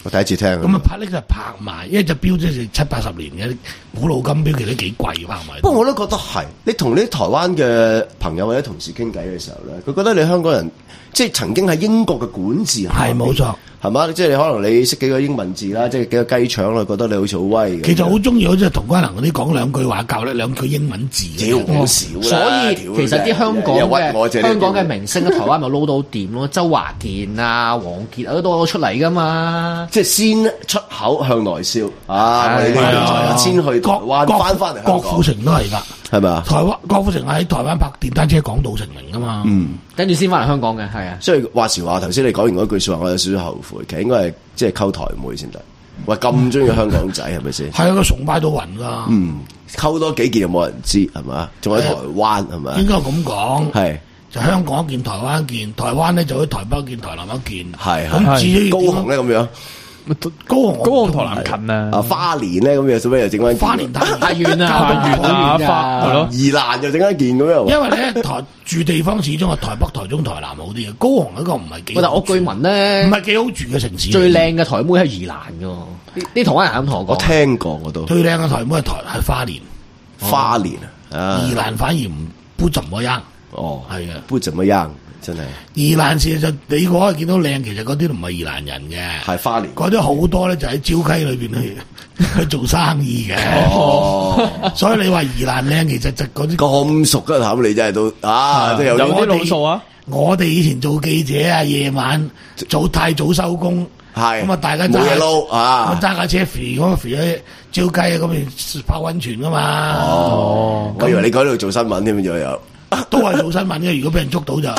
我第一次聽。 咁啊拍呢就拍賣，因為隻錶即係七八十年嘅古老金錶，其實都幾貴拍賣。 不過我都覺得係，你同啲台灣嘅朋友或者同事傾偈嘅時候咧，佢覺得你香港人即係曾經喺英國嘅管治係冇錯。 係嘛？即係你可能你識幾個英文字啦，即係幾個雞腸啦，覺得你好似好威。 其實好中意，好似同關能嗰啲講兩句話，教咧兩句英文字， 好少啦。 所以其實啲香港嘅香港嘅明星喺台灣咪撈到掂咯，周華健啊、王傑啊都出嚟噶嘛。 即係先出口向內銷啊！我哋呢啲先去台灣翻翻嚟香港。 郭富城都係㗎。 係咪啊？ 台灣郭富城喺台灣拍電單車港島成名噶嘛？ 嗯， 跟住先翻嚟香港嘅，係啊。 所以話時話頭先你講完嗰句說話，我有少少後悔，其實應該係即係溝台妹先得。喂，咁中意香港仔係咪先？ 係啊，佢崇拜到暈噶。 嗯，溝多幾件又冇人知係嘛？仲喺台灣係咪？ 應該咁講。 係就香港一件，台灣一件，台灣咧就喺台北一件，台南一件。 係咁至於高雄咧咁樣。 高雄高雄台南近啊！ 啊花蓮咧咁樣，做咩又整翻？ 花蓮太太遠啦， 太遠啦， 係咯。 宜蘭又整一件咁樣。 因為咧台住地方始終係台北、台中、台南好啲嘅，高雄嗰個唔係幾。 但我據聞咧， 唔係幾好住嘅城市。 最靚嘅台妹係宜蘭嘅，啲台灣人咁同我講。 我聽過我都。 最靚嘅台妹係台係花蓮， 花蓮啊， 宜蘭反而唔不怎麼樣。 哦， 係啊， 不怎麼樣。真係宜蘭事實你可以見到靚，其實嗰啲都唔係宜蘭人嘅， 係花蓮嗰啲好多咧就喺礁溪裏邊去去做生意嘅。哦，所以你話宜蘭靚，其實就嗰啲咁熟嘅頭，你真係都啊，都有啲老數啊！ 我哋以前做記者啊，夜晚早太早收工， 係咁啊，大家冇嘢撈啊， 揸架車肥咁肥喺礁溪嗰邊泡溫泉噶嘛。 哦，我以為你喺度做新聞添，仲有。 都係做新聞嘅，如果俾人捉到就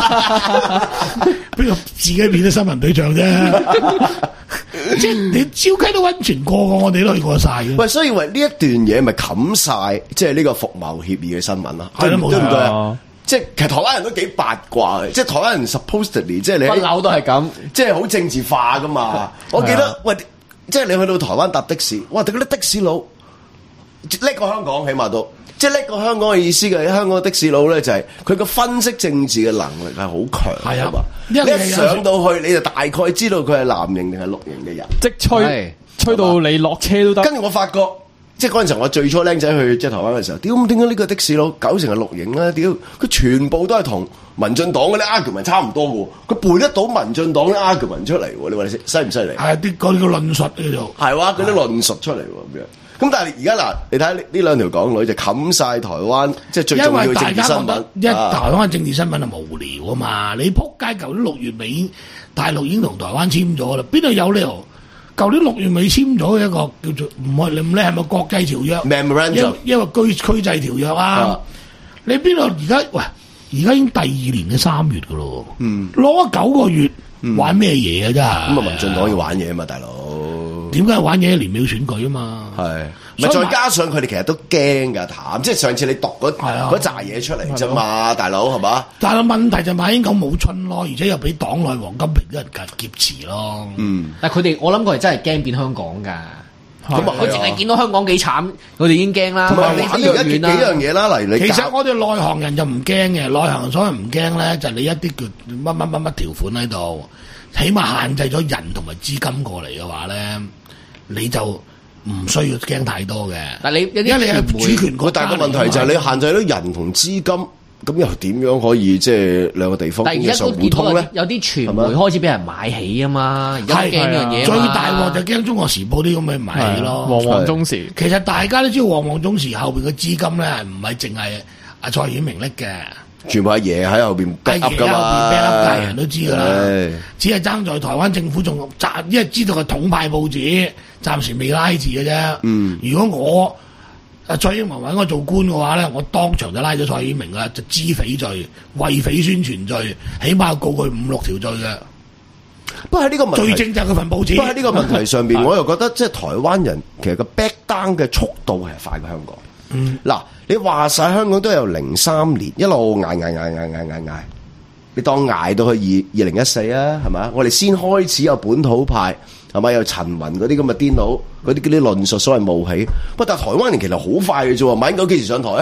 邊個自己變咗新聞對象啫。即係你礁溪都溫泉過過，我哋都去過晒嘅。 喂，所以為呢一段嘢咪冚晒，即係呢個服貿協議嘅新聞啦。 係咯，冇錯。 對唔對啊？即係其實台灣人都幾八卦嘅，即係台灣人 supposedly 即係你不嬲都係咁， 即係好政治化噶嘛。我記得喂，即係你去到台灣搭的士，哇！嗰啲的士佬叻過香港，起碼都。即係呢個香港嘅意思嘅，香港的士佬咧就係佢個分析政治嘅能力係好強，係啊嘛。你一上到去你就大概知道佢係藍營定係綠營嘅人， 即吹吹到你落車都得。 跟住我發覺，即係嗰陣時候我最初僆仔去即係台灣嘅時候，屌點解呢個的士佬九成係綠營咧？屌佢全部都係同民進黨嗰啲 argument 差唔多嘅，佢背得到民進黨啲 argument 出嚟，你話你犀唔犀利？ 係啲嗰啲個論述叫做係哇，嗰啲論述出嚟咁樣。咁但係而家嗱，你睇呢兩條港女就冚晒台灣，即係最重要嘅政治新聞。 一台灣政治新聞係無聊啊嘛！你撲街舊年六月尾，大陸已經同台灣簽咗啦，邊度有理由？舊年六月尾簽咗一個叫做唔係你唔理係咪國際條約 Memorandum， 因為區區際條約啊！啊你邊度而家喂？而家已經第二年嘅三月噶咯，嗯，攞咗九個月，嗯、玩咩嘢啊？真係咁啊！民進黨要玩嘢啊嘛，大佬。 點解玩嘢？年尾選舉啊嘛， 係咪再加上佢哋其實都驚㗎談，即係上次你讀嗰嗰扎嘢出嚟啫嘛，大佬係嘛？ 但係問題就馬英九冇春咯，而且又俾黨內黃金平啲人劫持咯。 嗯， 但係佢哋，我諗佢哋真係驚變香港㗎。咁啊， 佢淨係見到香港幾慘，佢哋已經驚啦。 同埋玩而家幾樣嘢啦，嚟你。 其實我哋內行人就唔驚嘅，內行所謂唔驚咧，就係你一啲叫乜乜乜乜條款喺度，起碼限制咗人同埋資金過嚟嘅話咧，你就唔需要驚太多嘅。 但係你有啲因為你係主權國家， 但係個問題就係你限制咗人同資金。咁又點樣可以即係兩個地方經濟上互通咧？ 有啲傳媒開始俾人買起啊嘛，而家驚呢樣嘢。 最大鑊就驚《中國時報》啲咁嘅買起咯。 旺旺中時， 其實大家都知道旺旺中時後邊嘅資金咧，唔係淨係阿蔡顯明拎嘅， 全部阿爺喺後邊阿爺喺後邊 back up 嘅，人都知噶啦。 是只係爭在台灣政府仲暫，因為知道係統派報紙，暫時未拉字嘅啫。嗯，如果我阿蔡英文揾我做官嘅話咧，我當場就拉咗蔡英文啦，就知匪罪、為匪宣傳罪，起碼告佢五六條罪嘅。 不過喺呢個問題， 罪證就係佢份報紙。 不過喺呢個問題上邊，我又覺得即係台灣人其實個 back down 嘅速度係快過香港。嗯，嗱，你話晒香港都有零三年一路捱捱捱捱捱捱捱，你當捱到去二二零一四啊，係咪？我哋先開始有本土派。係咪有陳雲嗰啲咁嘅癲佬，嗰啲嗰啲論述所謂冒起？不過但係台灣人其實好快嘅啫喎，馬英九幾時上台啊？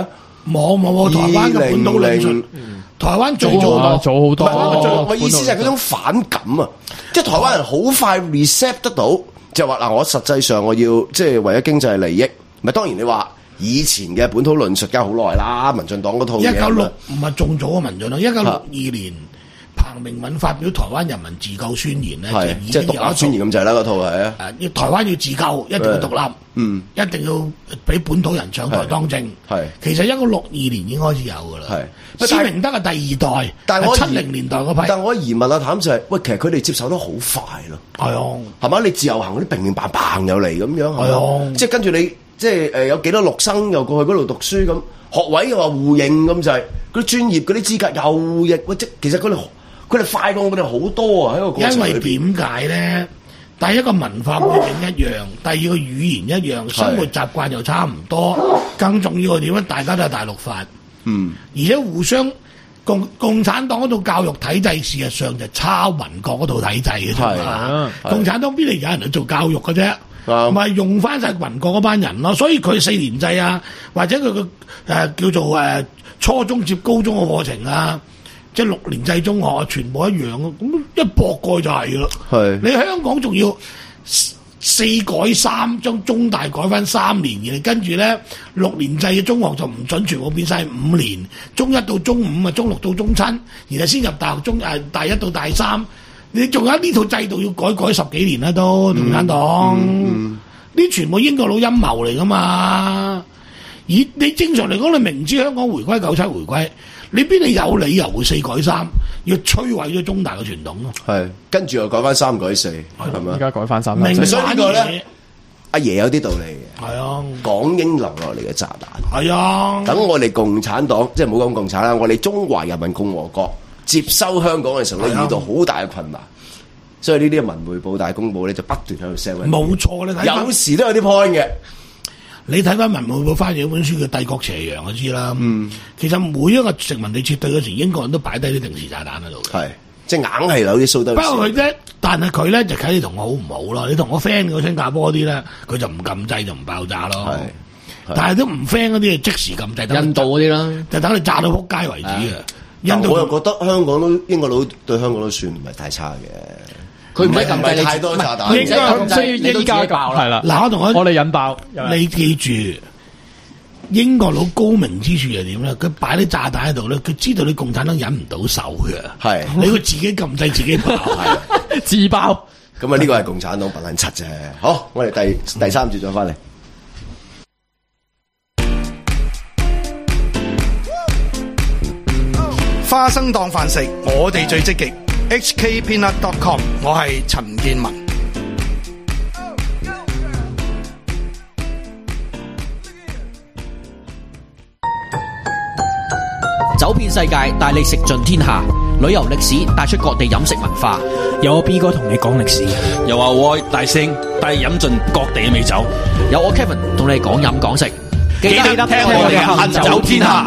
冇冇冇，台灣嘅本土論述，台灣最早啊早好多。 我我意思就係嗰種反感啊，即係台灣人好快 recept 得到，就話嗱，我實際上我要即係為咗經濟利益，咪當然你話以前嘅本土論述梗係好耐啦，民進黨嗰套嘢。 一九六唔係仲早嘅民進黨，一九六二年。彭明敏發表台灣人民自救宣言咧，就已經有一套宣言咁滯啦，嗰套係啊。 誒，要台灣要自救，一定要獨立，嗯，一定要俾本土人上台當政。係，其實一九六二年已經開始有㗎啦。係，施明德係第二代，但係我七零年代嗰批。但我疑問阿譚就係，喂，其實佢哋接受得好快咯。係啊，係嘛？你自由行嗰啲乒乒乓乓又嚟咁樣，係啊，即係跟住你即係誒有幾多陸生又過去嗰度讀書咁，學位又話互認咁就係，嗰啲專業嗰啲資格又互認，喂，即其實佢哋。佢哋快過我哋好多啊！喺個過程裏邊，因為點解咧？第一個文化背景一樣，第二個語言一樣，生活習慣又差唔多。更重要係點咧？大家都係大陸法，嗯，而且互相共共產黨嗰套教育體制，事實上就抄民國嗰套體制嘅啫嘛。共產黨邊度有人去做教育嘅啫？咪、啊、用翻晒民國嗰班人咯。所以佢四年制啊，或者佢個誒叫做誒、呃、初中接高中嘅課程啊。即係六年制中學全部一樣咯，咁一駁過就係咯。係你香港仲要四改三，將中大改翻三年，而跟住咧六年制嘅中學就唔準全部變晒五年，中一到中五啊，中六到中七，然後先入大學中誒大一到大三。你仲有呢套制度要改改十幾年啦都，共產黨呢全部英國佬陰謀嚟噶嘛？而你正常嚟講，你明知香港回歸九七回歸。你邊度有理由會四改三，要摧毀咗中大嘅傳統咯？係，跟住又改翻三改四，係咪？而家改翻三改四，所以呢個咧，阿爺有啲道理嘅。係啊，港英留落嚟嘅炸彈。係啊，等我哋共產黨，即係唔好講共產啦，我哋中華人民共和國接收香港嘅時候咧，遇到好大嘅困難。所以呢啲文匯報、大公報咧就不斷喺度 sell。冇錯，你睇有時都有啲 point 嘅。你睇翻文匯報翻譯本書叫《帝國斜陽》就知啦。嗯，其實每一個殖民地撤退嗰時，英國人都擺低啲定時炸彈喺度。係，即係硬係有啲蘇德。不過佢咧，但係佢咧就睇你同我好唔好咯。你同我 friend 嗰新加坡啲咧，佢就唔撳掣就唔爆炸咯。係，但係都唔 friend 嗰啲，即時撳掣。印度嗰啲啦，就等你炸到撲街為止嘅。印度我又覺得香港都英國佬對香港都算唔係太差嘅。佢唔係撳掣太多炸彈，應該佢需要依家爆啦。係啦，嗱我同我我哋引爆，你記住，英國佬高明之處係點咧？佢擺啲炸彈喺度咧，佢知道你共產黨忍唔到手嘅，係你會自己撳掣自己爆，係自爆。咁啊，呢個係共產黨笨撚柒啫。好，我哋第第三節再翻嚟。 花生當飯食，我哋最積極。H K Peanut dot com， 我係陳建文。 走遍世界，帶你食盡天下。旅遊歷史帶出各地飲食文化。 有我 B 哥同你講歷史， 有阿威大聲帶飲盡各地嘅美酒。 有我 Kevin 同你講飲講食。 記得聽我哋行走天下。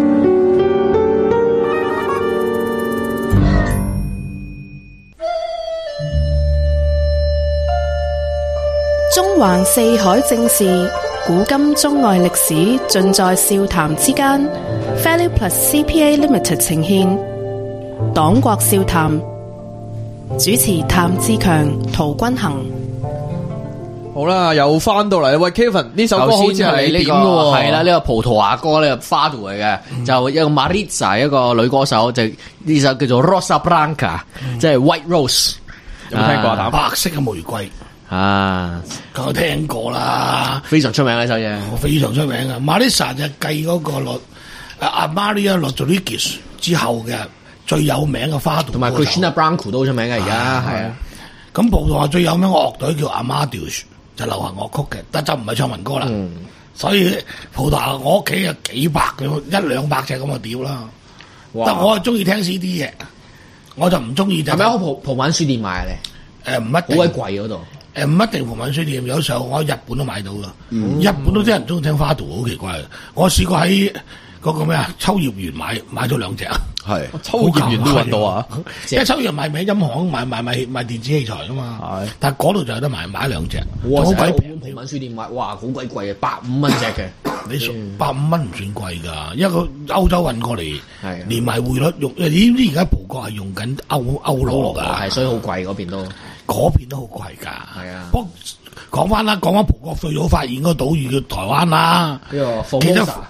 中環四海正事，古今中外歷史，盡在笑談之間。Value Plus C P A Limited 呈現黨國笑談，主持譚志強、陶君行。 好啦，又翻到嚟啦！喂 ，Kevin， 呢首歌好似係你點嘅喎？ 係啦，呢個葡萄牙歌咧，花朵嚟嘅，就一個 Maritza 一個女歌手，就呢首叫做 Rosa Blanca，即係 White Rose。 有冇聽過啊？ 白色嘅玫瑰。啊，我聽過啦， 非常出名呢首嘢， 非常出名嘅。Marisa 就繼嗰個落阿 Maria Rodriguez 之後嘅最有名嘅花朵， 同埋 Cristina Branco 都好出名嘅而家，係啊。 咁葡萄牙最有名嘅樂隊叫 Amadeus， 就流行樂曲嘅，但就唔係唱民歌啦。嗯、所以葡萄牙我屋企有幾百嘅，一兩百隻咁嘅碟啦。但我係中意聽 C D 嘅，我就唔中意就係咪喺葡葡文書店買啊？你誒唔一定， 好鬼貴嗰度。 誒唔一定葡文書店，有時候我喺日本都買到噶。嗯、日本都啲人中意聽花朵，好奇怪嘅。我試過喺嗰個咩啊秋葉原買買咗兩隻啊。 係抽業員都揾到啊！ 因為抽業員賣咪音行賣賣賣賣電子器材噶嘛，但係嗰度就有得買買兩隻，好鬼平。 平民書店買，哇，好鬼貴啊，百五蚊隻嘅。 你百五蚊唔算貴㗎，一個歐洲運過嚟，連埋匯率用，你知唔知而家葡國係用緊歐歐羅㗎？ 係，所以好貴嗰邊都， 嗰邊都好貴㗎。係啊，不過講翻啦，講翻葡國最早發現嗰個島嶼叫台灣啦。呢個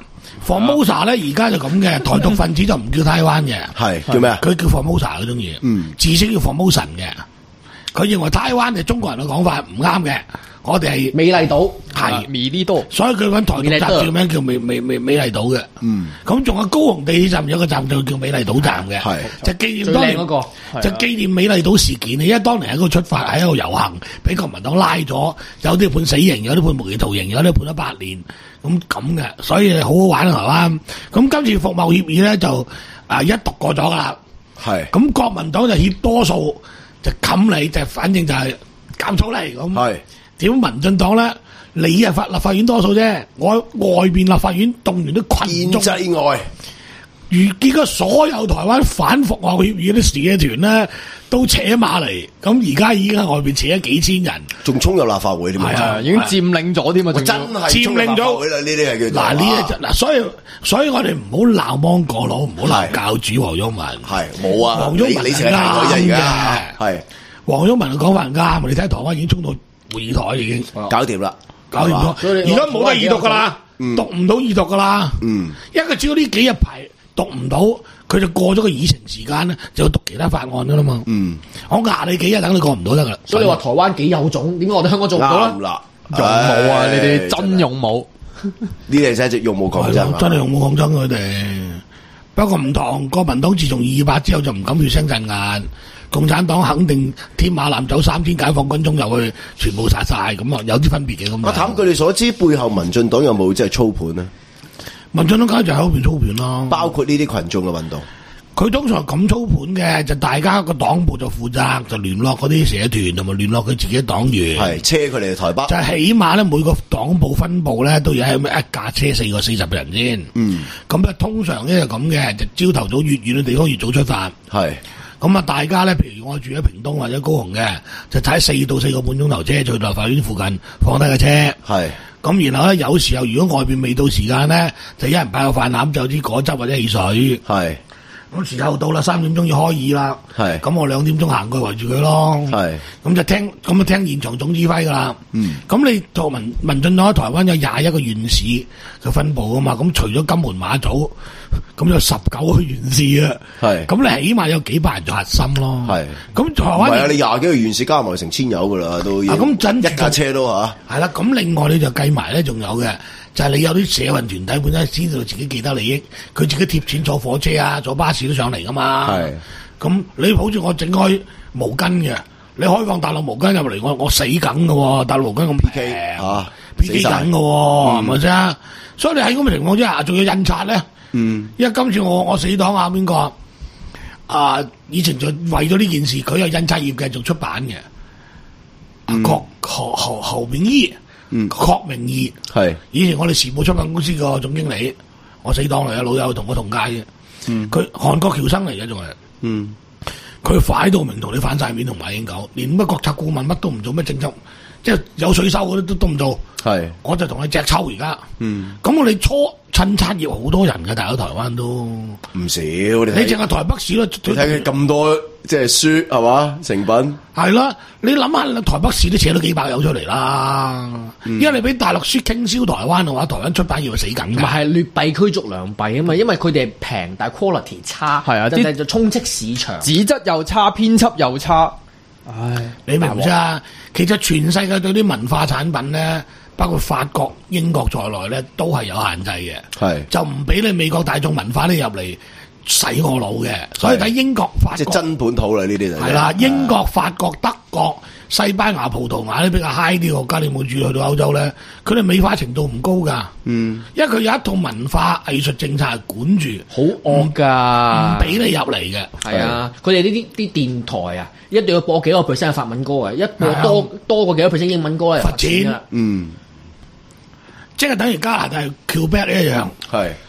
Formosa 咧，而家就咁嘅，台獨分子就唔叫台灣嘅， 係叫咩啊？ 佢叫 Formosa 嗰種嘢，嗯，字式叫 Formosan 嘅。佢認為台灣係中國人嘅講法唔啱嘅，我哋係美麗島， 係美麗島， 所以佢揾台獨站叫咩？叫美美美美麗島嘅。嗯，咁仲有高雄地鐵站有個站就叫美麗島站嘅，係就紀念當年嗰個，就紀念美麗島事件。因為當年喺嗰個出發，喺一個遊行，俾國民黨拉咗，有啲判死刑，有啲判無期徒刑，有啲判咗八年，咁咁嘅，所以好好玩啊！台灣。咁今次服貿協議咧就啊一讀過咗噶啦，係咁國民黨就協多數。就冚你，就反正就係減粗嚟咁。係點民進黨咧？你係法立法院多數啫，我外邊立法院動員啲群眾。建制外，如結果所有台灣反服貿協議啲社團咧，都扯馬嚟。咁而家已經喺外邊扯咗幾千人， 仲衝入立法會添啊！ 係啊，已經佔領咗添啊！ 真係佔領咗啦！呢啲係叫嗱呢一嗱，所以所以我哋唔好鬧芒果佬，唔好鬧教主黃毓民。係冇啊，黃毓民係啱嘅。係黃毓民嘅講法啱，你睇台灣已經衝到會議台已經搞掂啦， 搞掂咗。而家冇得二讀噶啦，讀唔到二讀噶啦。嗯，因為只要呢幾日排讀唔到，佢就過咗個議程時間咧，就要讀其他法案噶啦嘛。嗯，我壓你幾日等你過唔到得噶啦。 所以你話台灣幾有種，點解我哋香港做唔到咧？ 勇武啊！你哋真勇武， 呢啲真係勇武抗爭， 真係勇武抗爭佢哋。不過唔同國民黨自從二二八之後就唔敢血聲鎮壓。共產黨肯定天馬南走三千解放軍中入去，全部殺晒咁啊，有啲分別嘅咁。 阿譚據你所知，背後民進黨有冇即係操盤呢？ 民進黨梗係就喺嗰邊操盤咯， 包括呢啲群眾嘅運動。 佢通常咁操盤嘅，就大家個黨部就負責，就聯絡嗰啲社團同埋聯絡佢自己黨員，係車佢哋去台北。就係起碼咧，每個黨部分部咧都有係咩一架車四個四十個人先。嗯，咁咧通常咧就咁嘅，就朝頭早越遠嘅地方越早出發。係。咁啊，大家咧，譬如我住喺屏東或者高雄嘅，就踩四到四個半鐘頭車去到立法院附近放低個車。係。咁然後咧，有時候如果外邊未到時間咧，就一人派個飯盒，就有啲果汁或者汽水。係。咁時候到啦，三點鐘要開議啦。係。咁我兩點鐘行過圍住佢咯。係。咁就聽，咁啊聽現場總指揮噶啦。嗯。咁你作民民進黨喺台灣有廿一個縣市嘅分佈噶嘛？咁除咗金門馬祖，咁有十九個縣市啊。係。咁你起碼有幾百人做核心咯。係。咁台灣唔係啊！你廿幾個縣市加埋成千有噶啦，都已經。啊，咁真一架車都嚇。係啦，咁另外你就計埋咧，仲有嘅。就係你有啲社運團體本身知道自己既得利益，佢自己貼錢坐火車啊、坐巴士都上嚟噶嘛。係，咁你好似我整開毛巾嘅，你開放大陸毛巾入嚟，我我死梗噶喎！大陸毛巾咁平啊，P K 緊噶喎，係咪先？所以你喺咁嘅情況之下，仲要印刷咧。嗯，因為今次我我死黨啊邊個啊，以前就為咗呢件事，佢有印刷業嘅做出版嘅。嗯、郭侯侯侯明義。嗯，郭明義係以前我哋時報出版公司個總經理，我死黨嚟嘅老友，同我同屆嘅。嗯，佢韓國僑生嚟嘅仲係。嗯，佢快到明同你反晒面同馬英九，連乜國策顧問乜都唔做，乜政策即係有稅收嗰啲都都唔做。係，我就同佢隻抽而家。嗯，咁我哋初趁產業好多人嘅，大佬台灣都唔少。你淨係台北市咯， 你睇佢咁多即係書係嘛成品。係啦，你諗下台北市都扯到幾百友出嚟啦。嗯、因為你俾大陸書傾銷台灣嘅話，台灣出版業係死緊嘅。 唔係劣幣驅逐良幣啊嘛，因為佢哋係平，但係 quality 差。係啊，啲就充斥市場， 紙質又差，編輯又差。唉， 你明唔知啊？其實全世界對啲文化產品咧，包括法國、英國在內咧，都係有限制嘅。係就唔俾你美國大眾文化啲入嚟洗我腦嘅。所以睇英國、法國即係真本土啦，呢啲就係啦。英國、法國、德國、西班牙、葡萄牙啲比較 high 啲國家，你冇注意去到歐洲咧，佢哋美化程度唔高噶。嗯，因為佢有一套文化藝術政策係管住， 好惡噶， 唔俾你入嚟嘅。 係啊，佢哋呢啲啲電台啊，一定要播幾個 percent 嘅法文歌啊，一播多、啊、多過幾多 percent 英文歌咧，罰錢。嗯， 即係等於加拿大 Quebec 一樣。係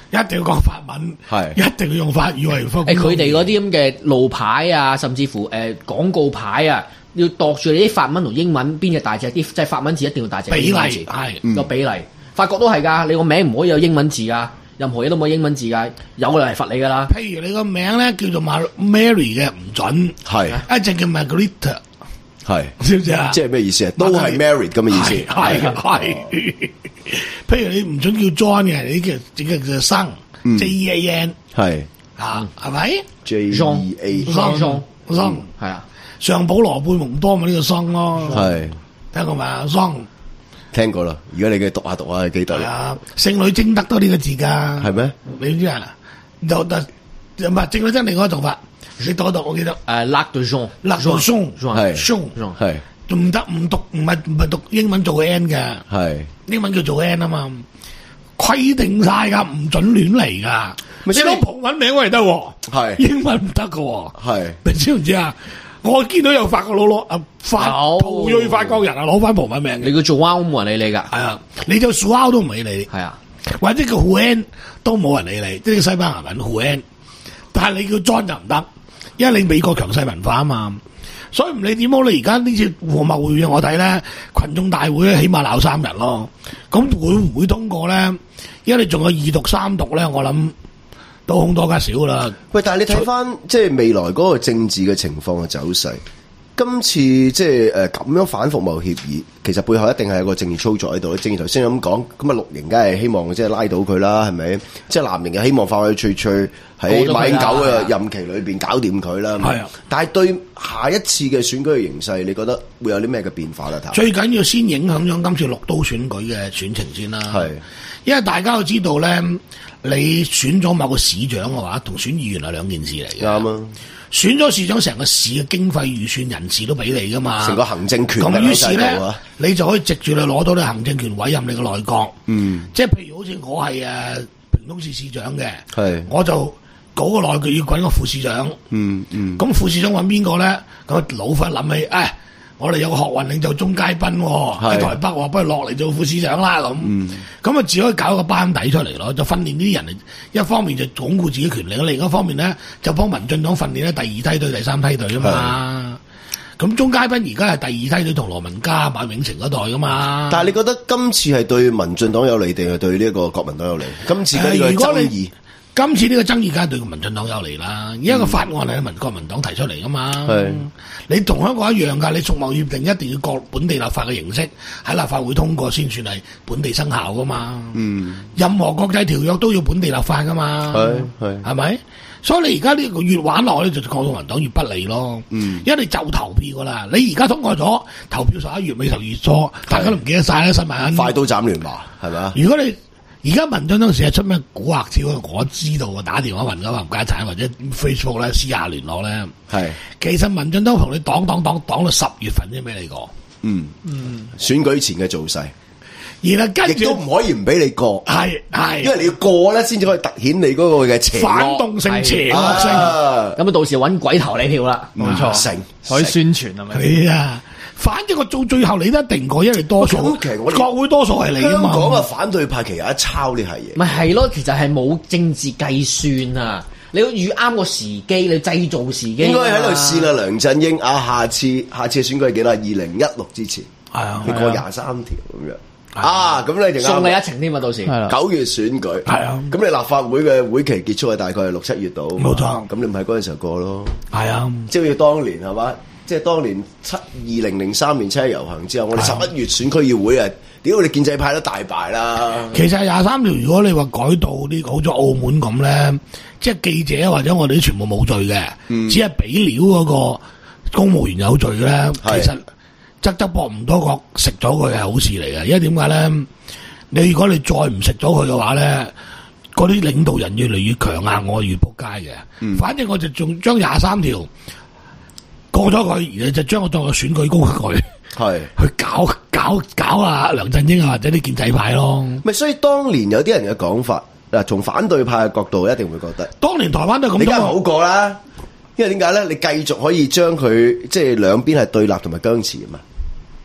一定要講法文， 係一定要用法語為方。 誒，佢哋嗰啲咁嘅路牌啊，甚至乎誒、呃、廣告牌啊，要度住你啲法文同英文邊隻大隻啲，即係法文字一定要大隻。 比例係個比例，法國都係㗎，你個名唔可以有英文字㗎，任何嘢都冇英文字㗎，有就係罰你㗎啦。 譬如你個名咧叫做 Mary 嘅唔準， 係一隻叫 Margarita。 係， 知唔知啊？ 即係咩意思啊？都係 married 咁嘅意思。 係係。譬如你唔准叫 John 嘅，你叫整個叫生 J E A N。係啊，係咪 ？J E A N。生係啊， 上保羅貝蒙多咪呢個生咯。係聽過嘛？生聽過啦。如果你嘅讀下讀下，記得。係啊，聖女貞德都呢個字㗎。係咩？你知啊？就就唔係聖女貞另外一個讀法。你讀一讀，我記得。 誒 Lac de Jean，Lac de Jean， 係 Jean， 係唔得唔讀，唔係唔係讀英文做 N 嘅， 係英文叫做 N 啊嘛，規定晒㗎，唔準亂嚟㗎。你攞葡文名喂得喎，係英文唔得㗎喎，係你知唔知啊？我見到有法國佬攞啊法葡裔法國人啊攞翻葡文名， 你叫做 Wow 冇人理你㗎， 係啊，你就 Wow 都唔理你，係啊，或者叫 Juan 都冇人理你，即係西班牙文 Juan，但係你叫 John 就唔得。因為你美國強勢文化啊嘛，所以唔理點好，你而家呢次和默會我睇咧，群眾大會咧起碼鬧三日咯。咁會唔會通過咧？因為你仲有二讀三讀咧，我諗都凶多吉少啦。喂，但係你睇翻即係未來嗰個政治嘅情況嘅走勢，今次即係誒咁樣反服貿協議，其實背後一定係有個政治操作喺度。正如頭先咁講，咁啊綠營梗係希望即係拉到佢啦，係咪？即係藍營又希望快快脆脆喺馬英九嘅任期裏邊搞掂佢啦。係啊，但係對下一次嘅選舉嘅形勢，你覺得會有啲咩嘅變化咧？最緊要先影響咗今次六都選舉嘅選情先啦。係，因為大家都知道咧，你選咗某個市長嘅話，同選議員係兩件事嚟嘅。啱啊。選咗市長，成個市嘅經費預算人事都俾你噶嘛，成個行政權咁於是咧，你就可以藉住你攞到啲行政權委任你個內閣。嗯，即係譬如好似我係誒屏東市市長嘅，係我就嗰個內閣要揾個副市長。嗯嗯，咁副市長揾邊個咧？咁老佛諗起，誒，我哋有個學運領袖鍾佳賓喺台北，話不如落嚟做副市長啦咁。咁啊，只可以搞個班底出嚟咯，就訓練啲人嚟。一方面就鞏固自己權力，另一方面咧就幫民進黨訓練咧第二梯隊、第三梯隊啊嘛。咁鍾佳賓而家係第二梯隊同羅文嘉、馬永成嗰代噶嘛。但係你覺得今次係對民進黨有利定係對呢一個國民黨有利？今次嘅呢個爭議。今次呢個爭議梗係對民進黨有利啦，而家個法案係民國民黨提出嚟噶嘛。係你同香港一樣㗎，你服貿協定一定要國本地立法嘅形式喺立法會通過先算係本地生效噶嘛。嗯，任何國際條約都要本地立法噶嘛。係係係咪？所以你而家呢個越玩落咧，就國民黨越不利咯。嗯，因為你就投票噶啦，你而家通過咗投票十一月尾十二月初，大家都唔記得晒啦新聞。快刀斬亂麻係咪啊？如果你而家民進黨成日出咩蠱惑招，我知道啊，打電話問噶嘛，唔家產或者 Facebook 咧私下聯絡咧。係，其實民進黨同你擋擋擋擋到十月份先俾你過。嗯嗯，選舉前嘅造勢，然後跟住亦都唔可以唔俾你過。係係，因為你要過咧，先至可以凸顯你嗰個嘅邪反動性、邪惡性。咁啊，到時揾鬼投你票啦，冇錯，成可以宣傳係咪？係啊。反正我做最後你都一定過，因為你多數國會多數係你啊嘛。香港嘅反對派其實有一抄呢係嘢。咪係咯，其實係冇政治計算啊！你要預啱個時機，你製造時機。應該喺度試啊，梁振英啊，下次下次選舉係幾多？二零一六之前，係啊，你過廿三條咁樣啊，咁你就送你一程添啊！到時九月選舉係啊，咁你立法會嘅會期結束係大概係六七月度，冇錯。咁你唔係嗰陣時候過咯，係啊，即係要當年係嘛？即係當年七二零零三年七一遊行之後，我哋十一月選區議會啊，屌我哋建制派都大敗啦。其實廿三條，如果你話改到呢個好似澳門咁咧，即係記者或者我哋都全部冇罪嘅，嗯、只係俾料嗰個公務員有罪咧。其實側側膊唔多覺食咗佢係好事嚟嘅，因為點解咧？你如果你再唔食咗佢嘅話咧，嗰啲領導人越嚟越強硬，我越仆街嘅。嗯、反正我就仲將廿三條。過咗佢，然後就將我當個選舉工具，係去搞搞搞啊梁振英啊或者啲建制派咯。咪所以當年有啲人嘅講法嗱，從反對派嘅角度一定會覺得，當年台灣都係咁，你梗係好過啦。因為點解咧？你繼續可以將佢即係兩邊係對立同埋僵持啊嘛，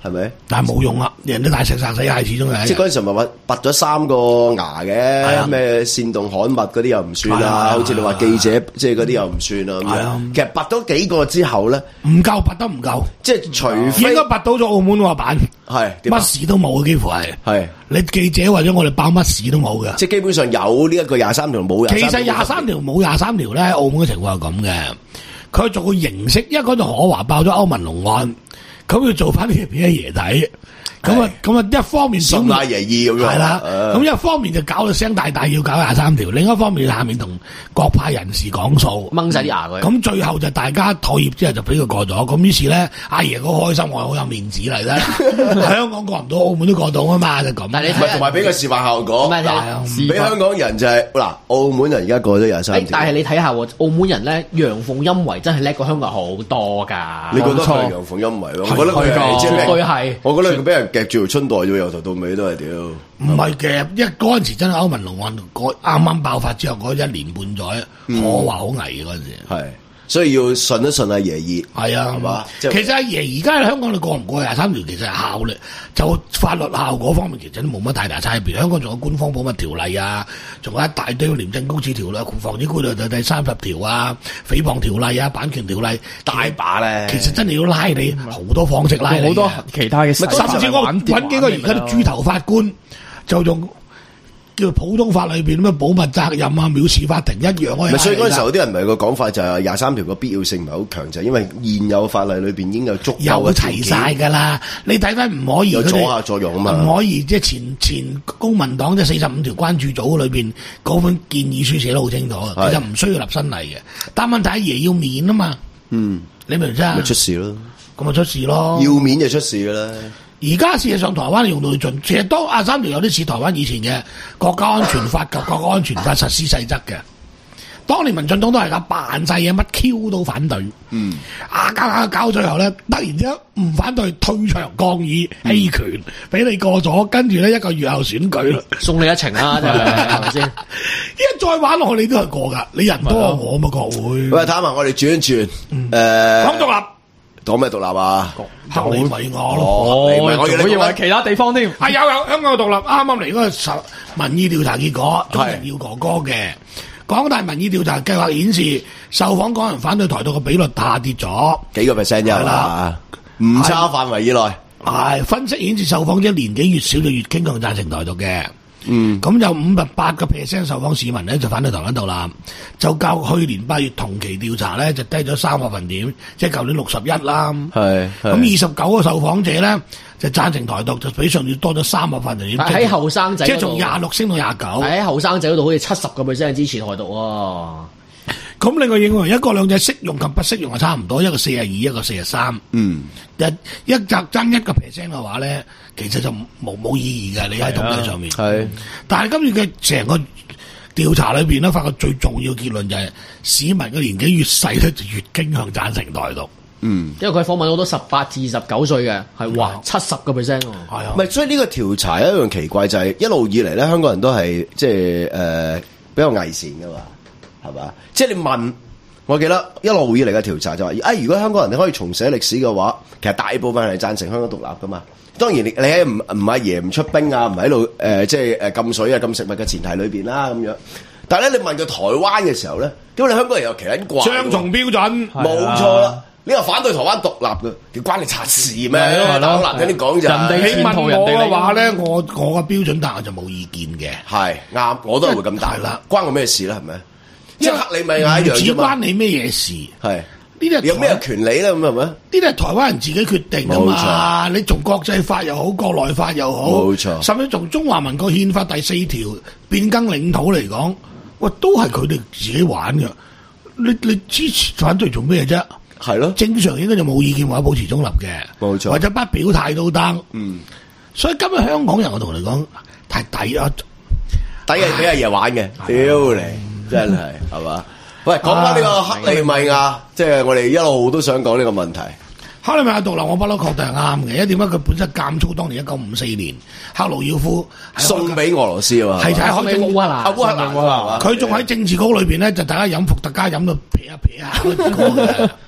係咪？ 但係冇用啊！人哋大石殺死蟹，始終係。 即係嗰陣時咪話拔咗三個牙嘅，咩煽動刊物嗰啲又唔算啦，好似你話記者即係嗰啲又唔算啦咁樣。其實拔咗幾個之後咧， 唔夠拔得唔夠， 即係除非應該拔到咗澳門個版， 係乜事都冇，幾乎係。 係你記者或者我哋爆乜事都冇嘅， 即係基本上有呢一個廿三條冇。 其實廿三條冇廿三條咧，澳門嘅情況係咁嘅。佢做個形式，因為嗰陣可華爆咗歐文龍案，咁要做翻呢條片嘅爺睇。咁啊，咁啊，一方面信阿爺意咁樣， 係啦。咁一方面就搞到聲大大，要搞廿三條；另一方面下面同各派人士講數， 掹晒啲牙佢。 咁最後就大家妥協之後就俾佢過咗。咁於是咧，阿爺好開心，我好有面子嚟啦。香港過唔到，澳門都過到啊嘛，就咁。 但係你唔係同埋俾個示範效果，嗱，俾香港人就係嗱，澳門人而家過咗廿三條。 但係你睇下，澳門人咧陽奉陰違，真係叻過香港好多㗎。 你覺得佢陽奉陰違咯？我覺得佢係絕對係。 我覺得佢俾人夾住條春袋咗。由頭到尾都係屌， 唔係嘅，因為嗰陣時真係歐文龍案啱啱爆發之後嗰一年半載， 嗯、 可話好危嘅嗰陣時， 係，所以要順一順阿爺意， 係啊，係嘛？其實阿爺而家喺香港你過唔過廿三條，其實係效力，就法律效果方面其實都冇乜太大差別。香港仲有官方保密條例啊，仲有一大堆廉政公署條例、防止賄賂就第三十條啊、誹謗條例啊、版權條例大把咧。其實真係要拉你好多方式拉你， 好多其他嘅， 甚至我揾幾個而家啲豬頭法官就用。叫普通法裏邊咩保密責任啊、藐視法庭一樣可以。 所以嗰陣時候啲人唔係個講法就係廿三條個必要性唔係好強，就係因為現有法例裏邊已經有足夠嘅有齊晒㗎啦。你睇翻唔可以有阻嚇作用啊嘛， 唔可以即係前前公民黨即係四十五條關注組裏邊嗰本建議書寫得好清楚嘅，其實唔需要立新例嘅。但問題阿爺要面啊嘛， 嗯， 你明唔明啊？ 咪出事咯， 咁咪出事咯， 要面就出事㗎啦。 而家事實上台灣用到盡，其實當廿三條有啲似台灣以前嘅國家安全法及國家安全法實施細則嘅。當年民進黨都係咁扮晒嘢，乜 Q 都反對。嗯，啊搞搞搞，最後咧突然之間唔反對，退場抗議棄權，俾你過咗，跟住咧一個月後選舉啦， 送你一程啦，真係係咪先？ 因為再玩落去你都係過㗎，你人多我嘛國會。 喂，睇下我哋轉一轉，誒、 嗯，講、 呃、 獨立。 講咩獨立啊？ 克里米亞咯， 我以為其他地方添。 啊有有香港獨立，啱啱嚟嗰個民意調查結果，中人要哥哥嘅。港大民意調查計劃顯示，受訪港人反對台獨嘅比率下跌咗幾個 percent 啫啦，唔差範圍以內。 係分析顯示，受訪者年紀越少就越傾向贊成台獨嘅。 嗯， 咁有五十八個 percent 受訪市民咧就反對台灣獨立，就較去年八月同期調查咧就低咗三個百分點，即係舊年六十一啦。 係咁二十九個受訪者咧就贊成台獨，就比上月多咗三個百分點。 喺後生仔， 即係從廿六升到廿九。 喺後生仔嗰度好似七十個 percent 支持台獨喎。 咁另外認為一國兩制適用及不適用係差唔多，一個四十二，一個四十三。 嗯， 一一爭爭一個 percent 嘅話咧，其實就冇冇意義嘅。你喺統計上面係， 但係今次嘅成個調查裏邊咧，發覺最重要結論就係市民嘅年紀越細咧，就越傾向贊成台獨。 嗯， 因為佢訪問好多十八至十九歲嘅，係話七十個 percent。係啊，唔係，所以呢個調查一樣奇怪就係、是、一路以嚟咧，香港人都係即係誒比較偽善噶嘛。係嘛？即係你問，我記得一路以嚟嘅調查就話，啊，如果香港人你可以重寫歷史嘅話，其實大部分係贊成香港獨立噶嘛。當然你你喺唔唔阿爺唔出兵啊，唔喺度誒，即係誒禁水啊、禁食物嘅前提裏邊啦咁樣。但係咧，你問佢台灣嘅時候咧，因為你香港人有奇撚怪， 雙重標準， 冇錯啦。你話反對台灣獨立嘅，佢關你柒事咩？ 係咯， 好難聽啲講就係。 你問我嘅話咧，我我嘅標準答案就冇意見嘅。 係啱，我都係會咁答啦。關我咩事啦？係咪？即係克里米亞一樣啫嘛， 只關你咩嘢事？ 係呢啲有咩權利咧？咁係咪？呢啲係台灣人自己決定噶嘛？你從國際法又好，國內法又好， 冇錯。 甚至從中華民國憲法第四條變更領土嚟講，喂，都係佢哋自己玩嘅。你你支持反對做咩啫？ 係咯， 正常應該就冇意見或者保持中立嘅， 冇錯， 或者不表態都得。 嗯， 所以今日香港人我同你講太抵啊， 抵係俾阿爺玩嘅，屌你！真係係嘛？喂，講翻呢個克里米亞，即係我哋一路都想講呢個問題。 克里米亞獨立，我不嬲確定係啱嘅。因為點解佢本身監粗，當年一九五四年，赫魯曉夫送俾俄羅斯啊嘛， 係就係開烏克蘭， 烏克蘭佢仲喺政治局裏邊咧，就大家飲伏特加飲到撇一撇啊！即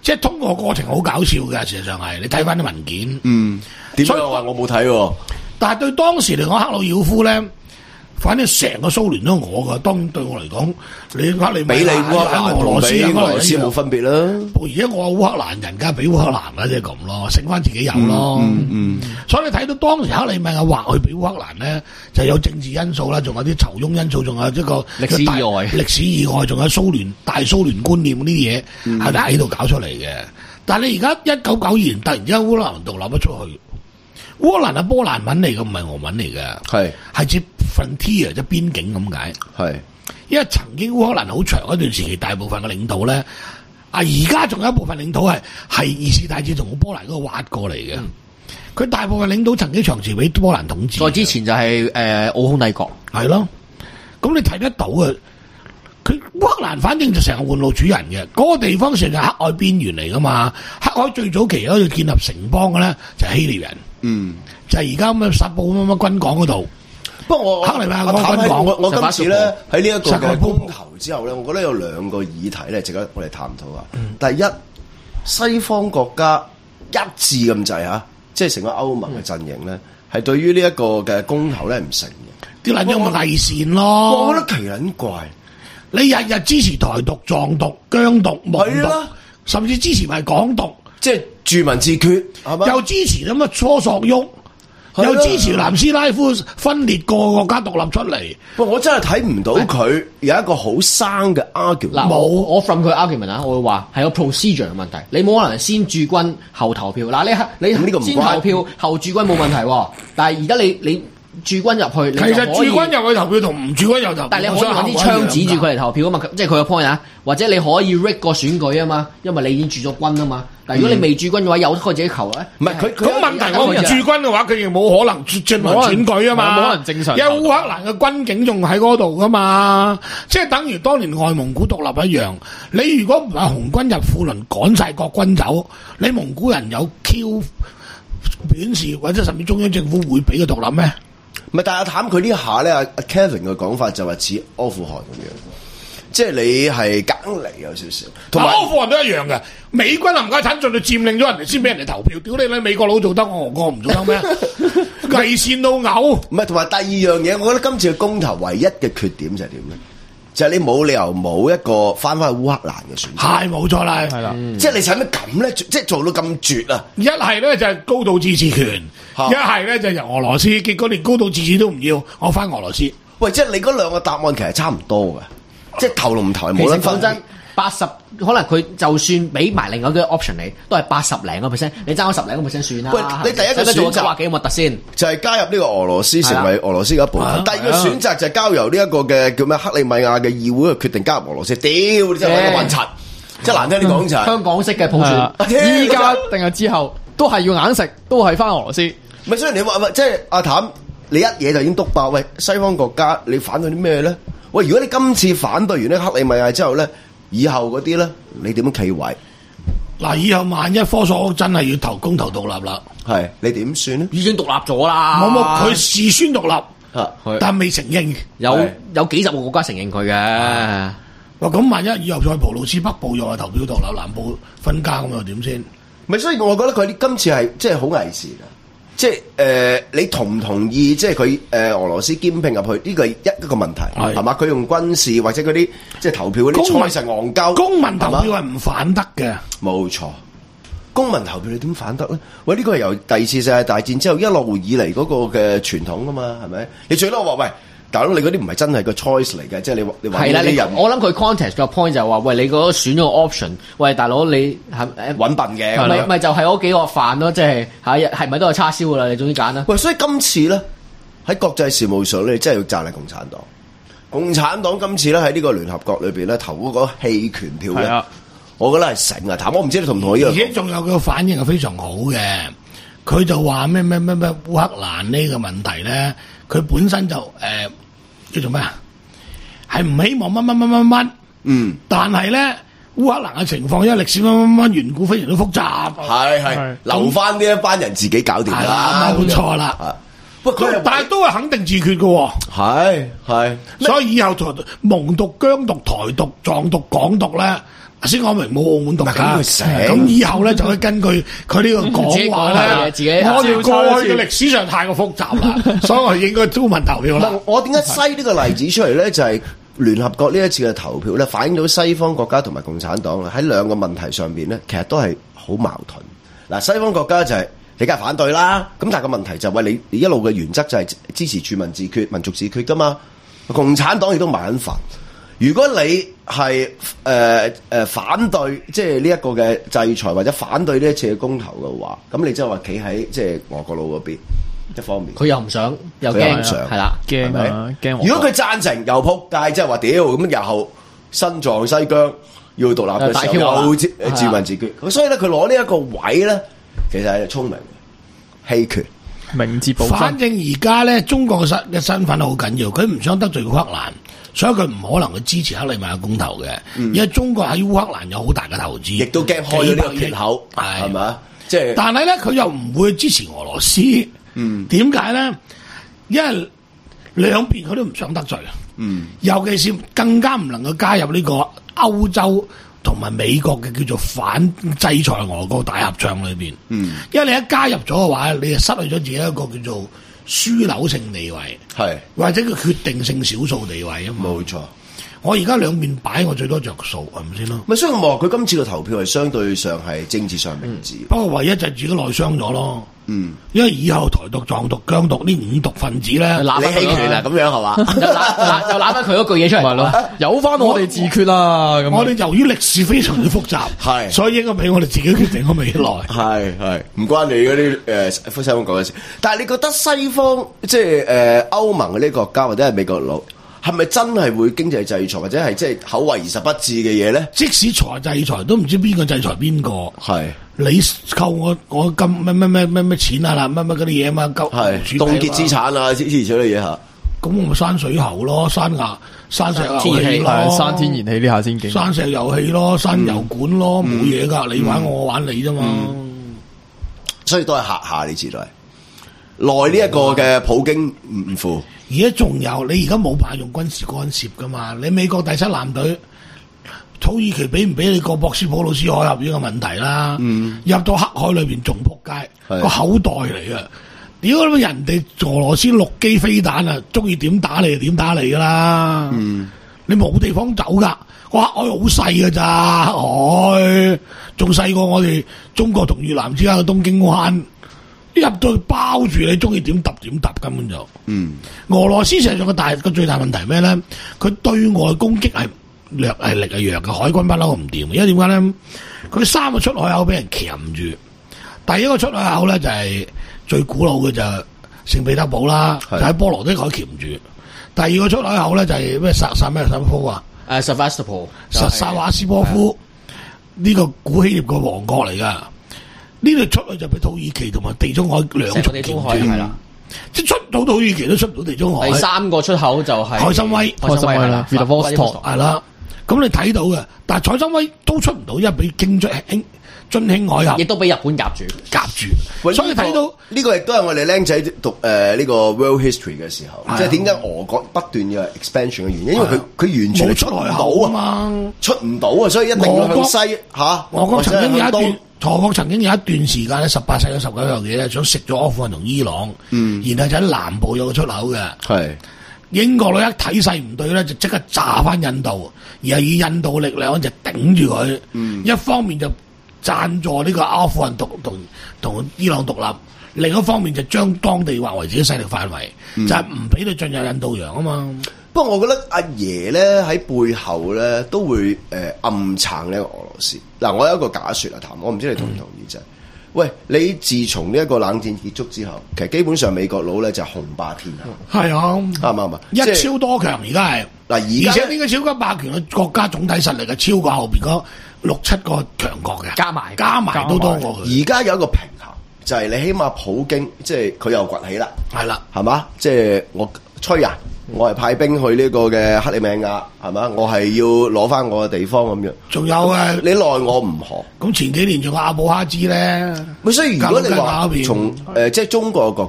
即係通過過程好搞笑嘅，事實上係你睇翻啲文件。 嗯，點解我話我冇睇喎？ 但係對當時嚟講，克魯曉夫咧。反正成個蘇聯都我噶，當然對我嚟講，你克里米亞比你烏克蘭俄羅斯俄羅斯冇分別啦。 而家我烏克蘭人家比烏克蘭啦，即係咁咯，剩翻自己有咯。 嗯嗯嗯、 所以你睇到當時克里米亞劃去比烏克蘭咧，就有政治因素啦，仲有啲酬庸因素，仲有一個歷史以外， 歷史以外，仲有蘇聯大蘇聯觀念呢啲嘢係喺度搞出嚟嘅。但係你而家一九九二年突然之間烏克蘭獨立咗出去。烏克蘭係波蘭文嚟嘅，唔係俄文嚟嘅，係係指 frontier 即係邊境咁解。係因為曾經烏克蘭好長一段時期，大部分嘅領土咧，啊而家仲有一部分領土係係二次大戰從波蘭嗰度挖過嚟嘅。佢、嗯、大部分領土曾經長期俾波蘭統治。再之前就係、是、誒、呃、奧匈帝國， 係咯。咁你睇得到嘅，佢烏克蘭反正就成日換路主人嘅，嗰、那個地方成日黑海邊緣嚟噶嘛。黑海最早期嗰度建立城邦嘅咧就係、是、希臘人。嗯，就係而家咁嘅薩布乜乜軍港嗰度。不過我克里米亞嗰個軍港， 我我今次咧喺呢一個嘅公投之後咧，我覺得有兩個議題咧值得我哋探討下。嗯、第一，西方國家一致咁滯嚇，即係成個歐盟嘅陣營咧，係、嗯、對於呢一個嘅公投咧唔承認。 啲撚樣咪偽善咯？ 我覺得奇撚怪， 你日日支持台獨、藏獨、疆獨、蒙獨，甚至支持埋港獨。 即係住民自決，係嘛？ 又支持咁啊初索沃，又支持南斯拉夫分裂個國家獨立出嚟。 喂，我真係睇唔到佢有一個好生嘅 argument。 嗱，冇我 from 佢 argument 啊，我會話係個 procedure 嘅問題。你冇可能先駐軍後投票。嗱，你你先投票後駐軍冇問題，但係而家你你駐軍入去， 其實駐軍入去投票同唔駐軍入投票， 但係你可以揾啲槍指住佢嚟投票啊嘛，即係佢個 point 啊。或者你可以 rig 個選舉啊嘛，因為你已經駐咗軍啊嘛。但係如果你未駐軍嘅話，有得佢自己求咧。 唔係佢咁問題，我唔駐軍嘅話，佢亦冇可能進行選舉啊嘛。 冇可能正常。 因為烏克蘭嘅軍警仲喺嗰度噶嘛，即係等於當年外蒙古獨立一樣。你如果唔係紅軍入庫倫趕晒國軍走，你蒙古人有 Q 表示或者甚至中央政府會俾佢獨立咩？ 唔係，但係阿譚佢呢下咧，阿 Kevin 嘅講法就話似阿富汗咁樣。即係你係梗嚟有少少， 同埋阿富汗都一樣嘅。美軍冚家鏟進去佔領咗人哋先俾人哋投票，屌你啦！美國佬做得，我俄國唔做得咩？偽善到嘔。唔係，同埋第二樣嘢，我覺得今次嘅公投唯一嘅缺點就係點咧？就係、是、你冇理由冇一個翻返去烏克蘭嘅選擇。 係冇錯啦，係啦、 嗯。即係你使乜咁咧？即係做到咁絕啊！ 一係咧就係高度自治權，一係咧就由俄羅斯。結果連高度自治都唔要，我翻俄羅斯。 喂，即係你嗰兩個答案其實差唔多嘅。即係投唔投係冇得分。 講真，八十可能佢就算俾埋另外一個 option 你，都係八十零個 percent，你爭咗十零個 percent 算啦。 喂，你第一個選擇幾咁核突先？ 就係加入呢個俄羅斯成為俄羅斯嘅一部分。第二個選擇就係交由呢一個嘅叫咩克里米亞嘅議會去決定加入俄羅斯。屌，你真係揾個笨柒，即係難聽啲講就係香港式嘅普選。 依家定係之後都係要硬食，都係翻俄羅斯。 咪雖然你話唔係，即係阿譚，你一嘢就已經篤爆。喂，西方國家你反對啲咩咧？喂，如果你今次反對完呢克里米亞之後咧，以後嗰啲咧，你點樣企位？ 嗱，以後萬一科索沃真係要投公投獨立啦， 係你點算咧？ 已經獨立咗啦， 冇冇，佢事宣獨立， 啊、 但未承認。 有有幾十個國家承認佢嘅。哇， 咁萬一以後再普魯斯北部又係投票獨立，南部分家咁又點先？ 咪所以我覺得佢今次係即係好偽善嘅。即係誒、呃，你同唔同意？即係佢誒俄羅斯兼併入去呢個係一個問題，係嘛？佢用軍事或者嗰啲即係投票嗰啲菜實戇鳩， 公民投票係唔反得嘅。 冇錯，公民投票你點反得咧？喂，呢個係由第二次世界大戰之後一路以嚟嗰個嘅傳統噶嘛，係咪？你最多話喂，大佬你嗰啲唔係真係個 choice 嚟嘅，即係你你話啲人。 我諗佢 context 個 point 就係話，喂，你嗰個選咗個 option，喂，大佬你係揾笨嘅， 咪咪就係嗰幾個飯咯，即係嚇係咪都係叉燒噶啦？你總之揀啦。 喂，所以今次咧喺國際事務上咧，真係要讚下共產黨。共產黨今次咧喺呢個聯合國裏邊咧投嗰個棄權票咧，我覺得係醒啊！譚，我唔知你同唔同意？ 而且仲有個反應係非常好嘅，佢就話咩咩咩咩烏克蘭呢個問題咧，佢本身就誒。呃叫做咩啊？係唔希望乜乜乜乜乜？嗯，但係咧，烏克蘭嘅情況因為歷史乜乜乜緣故非常之複雜， 係係留翻呢一班人自己搞掂啦， 冇錯啦。 喂，佢但係都係肯定自決嘅喎。 係係， 所以以後台蒙獨、疆獨、台獨、藏獨、港獨咧。先講明冇澳門獨㗎，咁以後咧就可以根據佢呢個講話咧， 自己我哋過去嘅歷史上太過複雜啦，所以我哋應該都問投票啦。 我點解篩呢個例子出嚟咧？就係聯合國呢一次嘅投票咧，反映到西方國家同埋共產黨喺兩個問題上邊咧，其實都係好矛盾。嗱，西方國家就係你梗係反對啦，咁但係個問題就係、是、你你一路嘅原則就係支持全民自決、民族自決㗎嘛，共產黨亦都麻撚煩。如果你係誒誒反對即係呢一個嘅制裁或者反對呢一次嘅公投嘅話，咁你即係話企喺即係俄國佬嗰邊一方面， 佢又唔想又驚，係啦， 驚啊驚！ 如果佢贊成又撲街，即係話屌咁，日後新藏西疆要獨立嘅時候又自自民自決，咁所以咧佢攞呢一個位咧，其實係聰明嘅，棄權。 明哲保身。 反正而家咧，中國嘅身嘅身份好緊要，佢唔想得罪烏克蘭，所以佢唔可能去支持克里米亞公投嘅。嗯、因為中國喺烏克蘭有好大嘅投資，亦都驚開咗呢個缺口，係嘛？即係， 但係咧，佢又唔會支持俄羅斯。嗯，點解咧？因為兩邊佢都唔想得罪。嗯，尤其是更加唔能夠加入呢個歐洲同埋美國嘅叫做反制裁俄國大合唱裏邊，嗯，因為你一加入咗嘅話，你就失去咗自己一個叫做樞紐性地位，係或者個決定性少數地位啊嘛。冇錯，我而家兩邊擺，我最多着數係咪先咯？ 咪所以我話佢今次嘅投票係相對上係政治上明智， 不過唯一就係自己內傷咗咯。嗯，因為以後台獨、藏獨、疆獨呢五獨分子咧， 你棄權啊，咁樣係嘛？ 又攬又攬翻佢嗰句嘢出嚟， 係咯，有翻我哋自決啦。咁我哋由於歷史非常之複雜，係，所以應該俾我哋自己決定個未來。 係係，唔關你嗰啲誒西方講嘅事。但係你覺得西方即係誒歐盟嘅呢個國家或者係美國佬，係咪真係會經濟制裁或者係即係口惠而實不至嘅嘢咧？ 即使財制裁都唔知邊個制裁邊個。係你扣我我咁咩咩咩咩咩錢啊啦，乜乜嗰啲嘢啊嘛，夠係凍結資產啊，諸如此類嘢吓。 咁我咪山水喉咯，山牙山石油氣咯， 山天然氣呢下先勁。 山石油氣咯，山油管咯，冇嘢噶，你玩我，我玩你啫嘛。 所以都係下下你知道係。內呢一個嘅普京唔負。 而家仲有，你而家冇辦法用軍事干涉噶嘛？你美國第七艦隊，土耳其俾唔俾你過博斯普魯斯海峽呢個問題啦？嗯、入到黑海裏邊仲撲街，個口袋嚟嘅。屌咁人哋俄羅斯陸基飛彈啊，中意點打你就點打你噶啦。嗯、你冇地方走噶，個黑海好細噶咋，海仲細過我哋中國同越南之間嘅東京灣。入到去包住你，中意點揼點揼，根本就。嗯。俄羅斯實際上個大個最大問題咩咧？佢對外攻擊係略係力係弱嘅，海軍不嬲唔掂。因為點解咧？佢三個出海口俾人鉗住。第一個出海口咧就係、是、最古老嘅就係聖彼得堡啦，就喺波羅的海鉗住。第二個出海口咧就係咩薩薩咩薩夫啊？誒，薩瓦斯波，薩薩瓦斯波夫呢個古希臘個王國嚟噶。呢度出去就俾土耳其同埋地中海兩重鉗住，係啦，即係出到土耳其都出唔到地中海。 第三個出口就係海參崴， 海參崴啦 Vladivostok 係啦。咁你睇到嘅，但係海參崴都出唔到，因為俾京津興津輕海峽， 亦都俾日本夾住， 夾住。所以睇到呢個亦都係我哋僆仔讀誒呢個 World History 嘅時候，即係點解俄國不斷嘅 expansion 嘅原因，因為佢佢完全出唔到啊嘛， 出唔到啊，所以一定要向西嚇。 俄國曾經有一段。俄國曾經有一段時間咧，十八世紀十九世紀咧，想食咗阿富汗同伊朗，嗯、然後就喺南部有個出口嘅。係英國佬一睇勢唔對咧，就即刻炸翻印度，而係以印度力量就頂住佢。嗯、一方面就贊助呢個阿富汗獨同同伊朗獨立，另一方面就將當地劃為自己勢力範圍，嗯、就係唔俾佢進入印度洋啊嘛。 不過我覺得阿爺咧喺背後咧都會誒、呃、暗撐呢個俄羅斯。嗱，我有一個假説啊，譚，我唔知你同唔同意啫。嗯、喂，你自從呢一個冷戰結束之後，其實基本上美國佬咧就雄霸天下。係啊，啱唔啱啊？一超多強而家係嗱，而且呢個超級霸權嘅國家總體實力係超過後邊嗰六七個強國嘅，加埋加埋都多過佢。而家有一個平衡，就係、是、你起碼普京即係佢又崛起啦，係啦，係嘛？即係我吹啊！我係派兵去呢個嘅克里米亞，係嘛？我係要攞翻我嘅地方咁樣。仲有啊，你奈我唔何。咁前幾年仲有阿布哈茲咧。咁所以如果你話從誒、呃、即係中國嘅角度，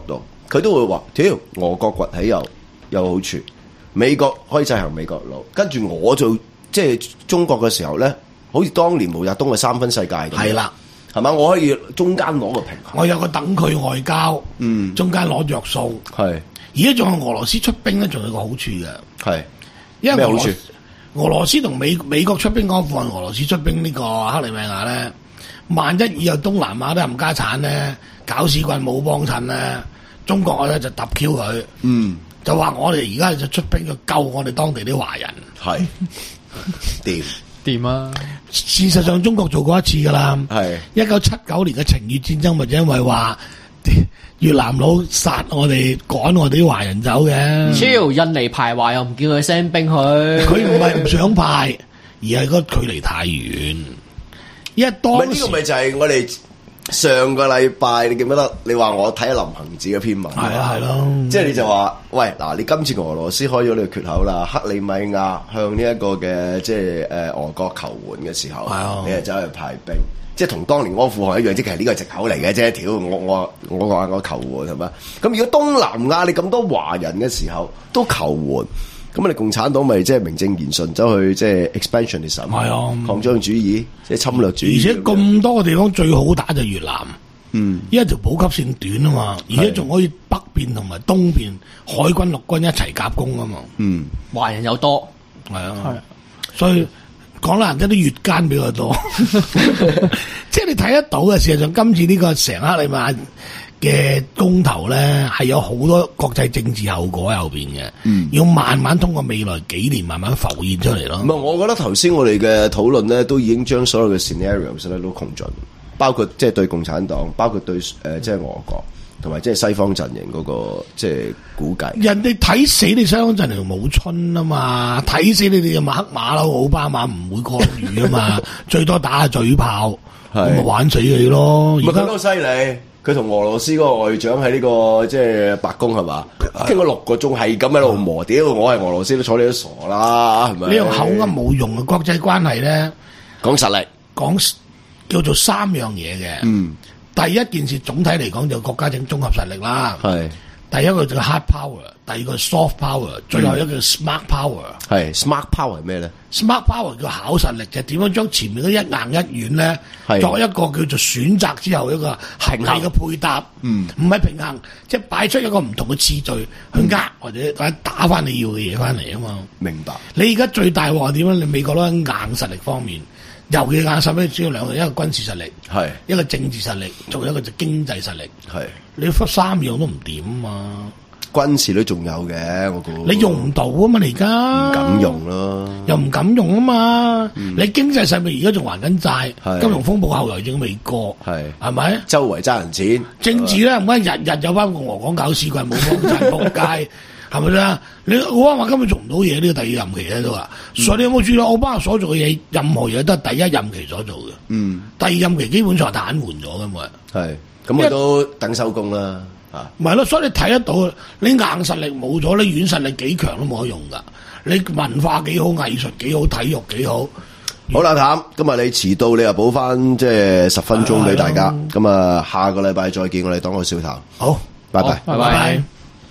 佢都會話：屌，俄國崛起有有好處，美國可以制衡美國佬，跟住我做即係中國嘅時候咧，好似當年毛澤東嘅三分世界咁。 係啦。 係嘛？我可以中間攞個平衡。 我有個等佢外交， 嗯， 中間攞着數。 係。 而家仲有俄羅斯出兵咧，仲有個好處嘅。 係。 因為咩好處？ 俄羅斯同美美國出兵嗰部分，俄羅斯出兵呢個克里米亞咧，萬一以後東南亞都冚家產咧，搞屎棍冇幫襯咧，中國咧就揼 Q 佢。嗯。就話我哋而家就出兵去救我哋當地啲華人。 係。掂。 掂啊！ 事實上，中國做過一次噶啦。係一九七九年嘅情越戰爭，咪就因為話越南佬殺我哋，趕我哋啲華人走嘅。 超印尼排華又唔叫佢 send 兵去， 佢唔係唔想派，而係個距離太遠。因為當時呢個咪就係我哋上個禮拜，你記唔記得？你話我睇林行止嘅篇文， 係啊係咯， 即係你就話，喂嗱，你今次俄羅斯開咗呢個缺口啦，克里米亞向呢一個嘅即係誒俄國求援嘅時候，啊、你係走去派兵，即係同當年阿富汗一樣，即係呢個藉口嚟嘅啫。屌我我我話我求援係嘛？咁如果東南亞你咁多華人嘅時候都求援。咁你共產黨咪即係名正言順走去即係 expansionism，係啊，擴張主義，即係侵略主義。 而且咁多個地方最好打就越南，嗯，因為條補給線短啊嘛，而且仲可以北邊同埋東邊海軍陸軍一齊夾攻啊嘛， 嗯，華人又多， 係啊，係，所以講難聽啲越奸比較多，即係你睇得到嘅。事實上，今次呢個成克里米亞嘅公投咧，係有好多國際政治後果喺後邊嘅，嗯，要慢慢通過未來幾年慢慢浮現出嚟咯。 唔係，我覺得頭先我哋嘅討論咧，都已經將所有嘅 scenarios 咧都窮盡，包括即係對共產黨，包括對誒、呃、即係俄國，同埋即係西方陣營嗰個即係估計。人哋睇死你西方陣營冇春啊嘛，睇死你哋嘅馬克馬騮奧巴馬唔會干預啊嘛，最多打下嘴炮，咁咪玩死你咯。而家都犀利。佢同俄羅斯嗰個外長喺呢、這個即係白宮係嘛，傾咗六個鐘，係咁喺度磨。屌，我係俄羅斯都坐你都傻啦，係咪？你用口噏冇用嘅，國際關係咧講實力，講叫做三樣嘢嘅。嗯，第一件事總體嚟講就國家整綜合實力啦。係。第一個就 hard power，第二個 soft power，最後一個 smart power。係 smart power 係咩咧 ？smart power 叫考實力，就點樣將前面嗰一硬一軟咧，作一個叫做選擇之後一個合理嘅配搭。嗯，唔係平衡，即係擺出一個唔同嘅次序去呃或者或者打翻你要嘅嘢翻嚟啊嘛。明白。你而家最大鑊係點樣？你美國咧硬實力方面，尤其硬實力主要兩個，一個軍事實力，係一個政治實力，仲有一個就經濟實力。係。你忽三樣都唔掂啊嘛，軍事都仲有嘅，我估你用唔到啊嘛，你而家唔敢用咯，又唔敢用啊嘛，嗯、你經濟上面而家仲還緊債，金融風暴後來仲未過，係係咪？周圍爭人錢，政治咧唔該日日有班共和黨搞屎棍冇幫襯仆街，係咪咧？你奧巴馬根本做唔到嘢，呢個第二任期咧都話，嗯、所以你有冇注意到奧巴馬所做嘅嘢，任何嘢都係第一任期所做嘅，嗯，第二任期基本上係癱瘓咗嘅嘛，係。咁我都等收工啦，啊！唔係咯，所以你睇得到，你硬實力冇咗，你軟實力幾強都冇得用噶。你文化幾好，藝術幾好，體育幾好。好啦，譚，今日你遲到，你又補翻即係十分鐘俾大家。咁啊，下個禮拜再見，我哋當個笑談。好，拜拜，拜拜。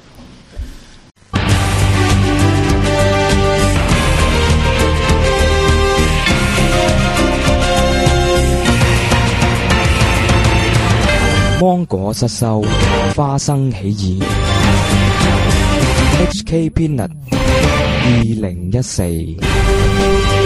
芒果失收，花生起義。H K Peanut 二零一四。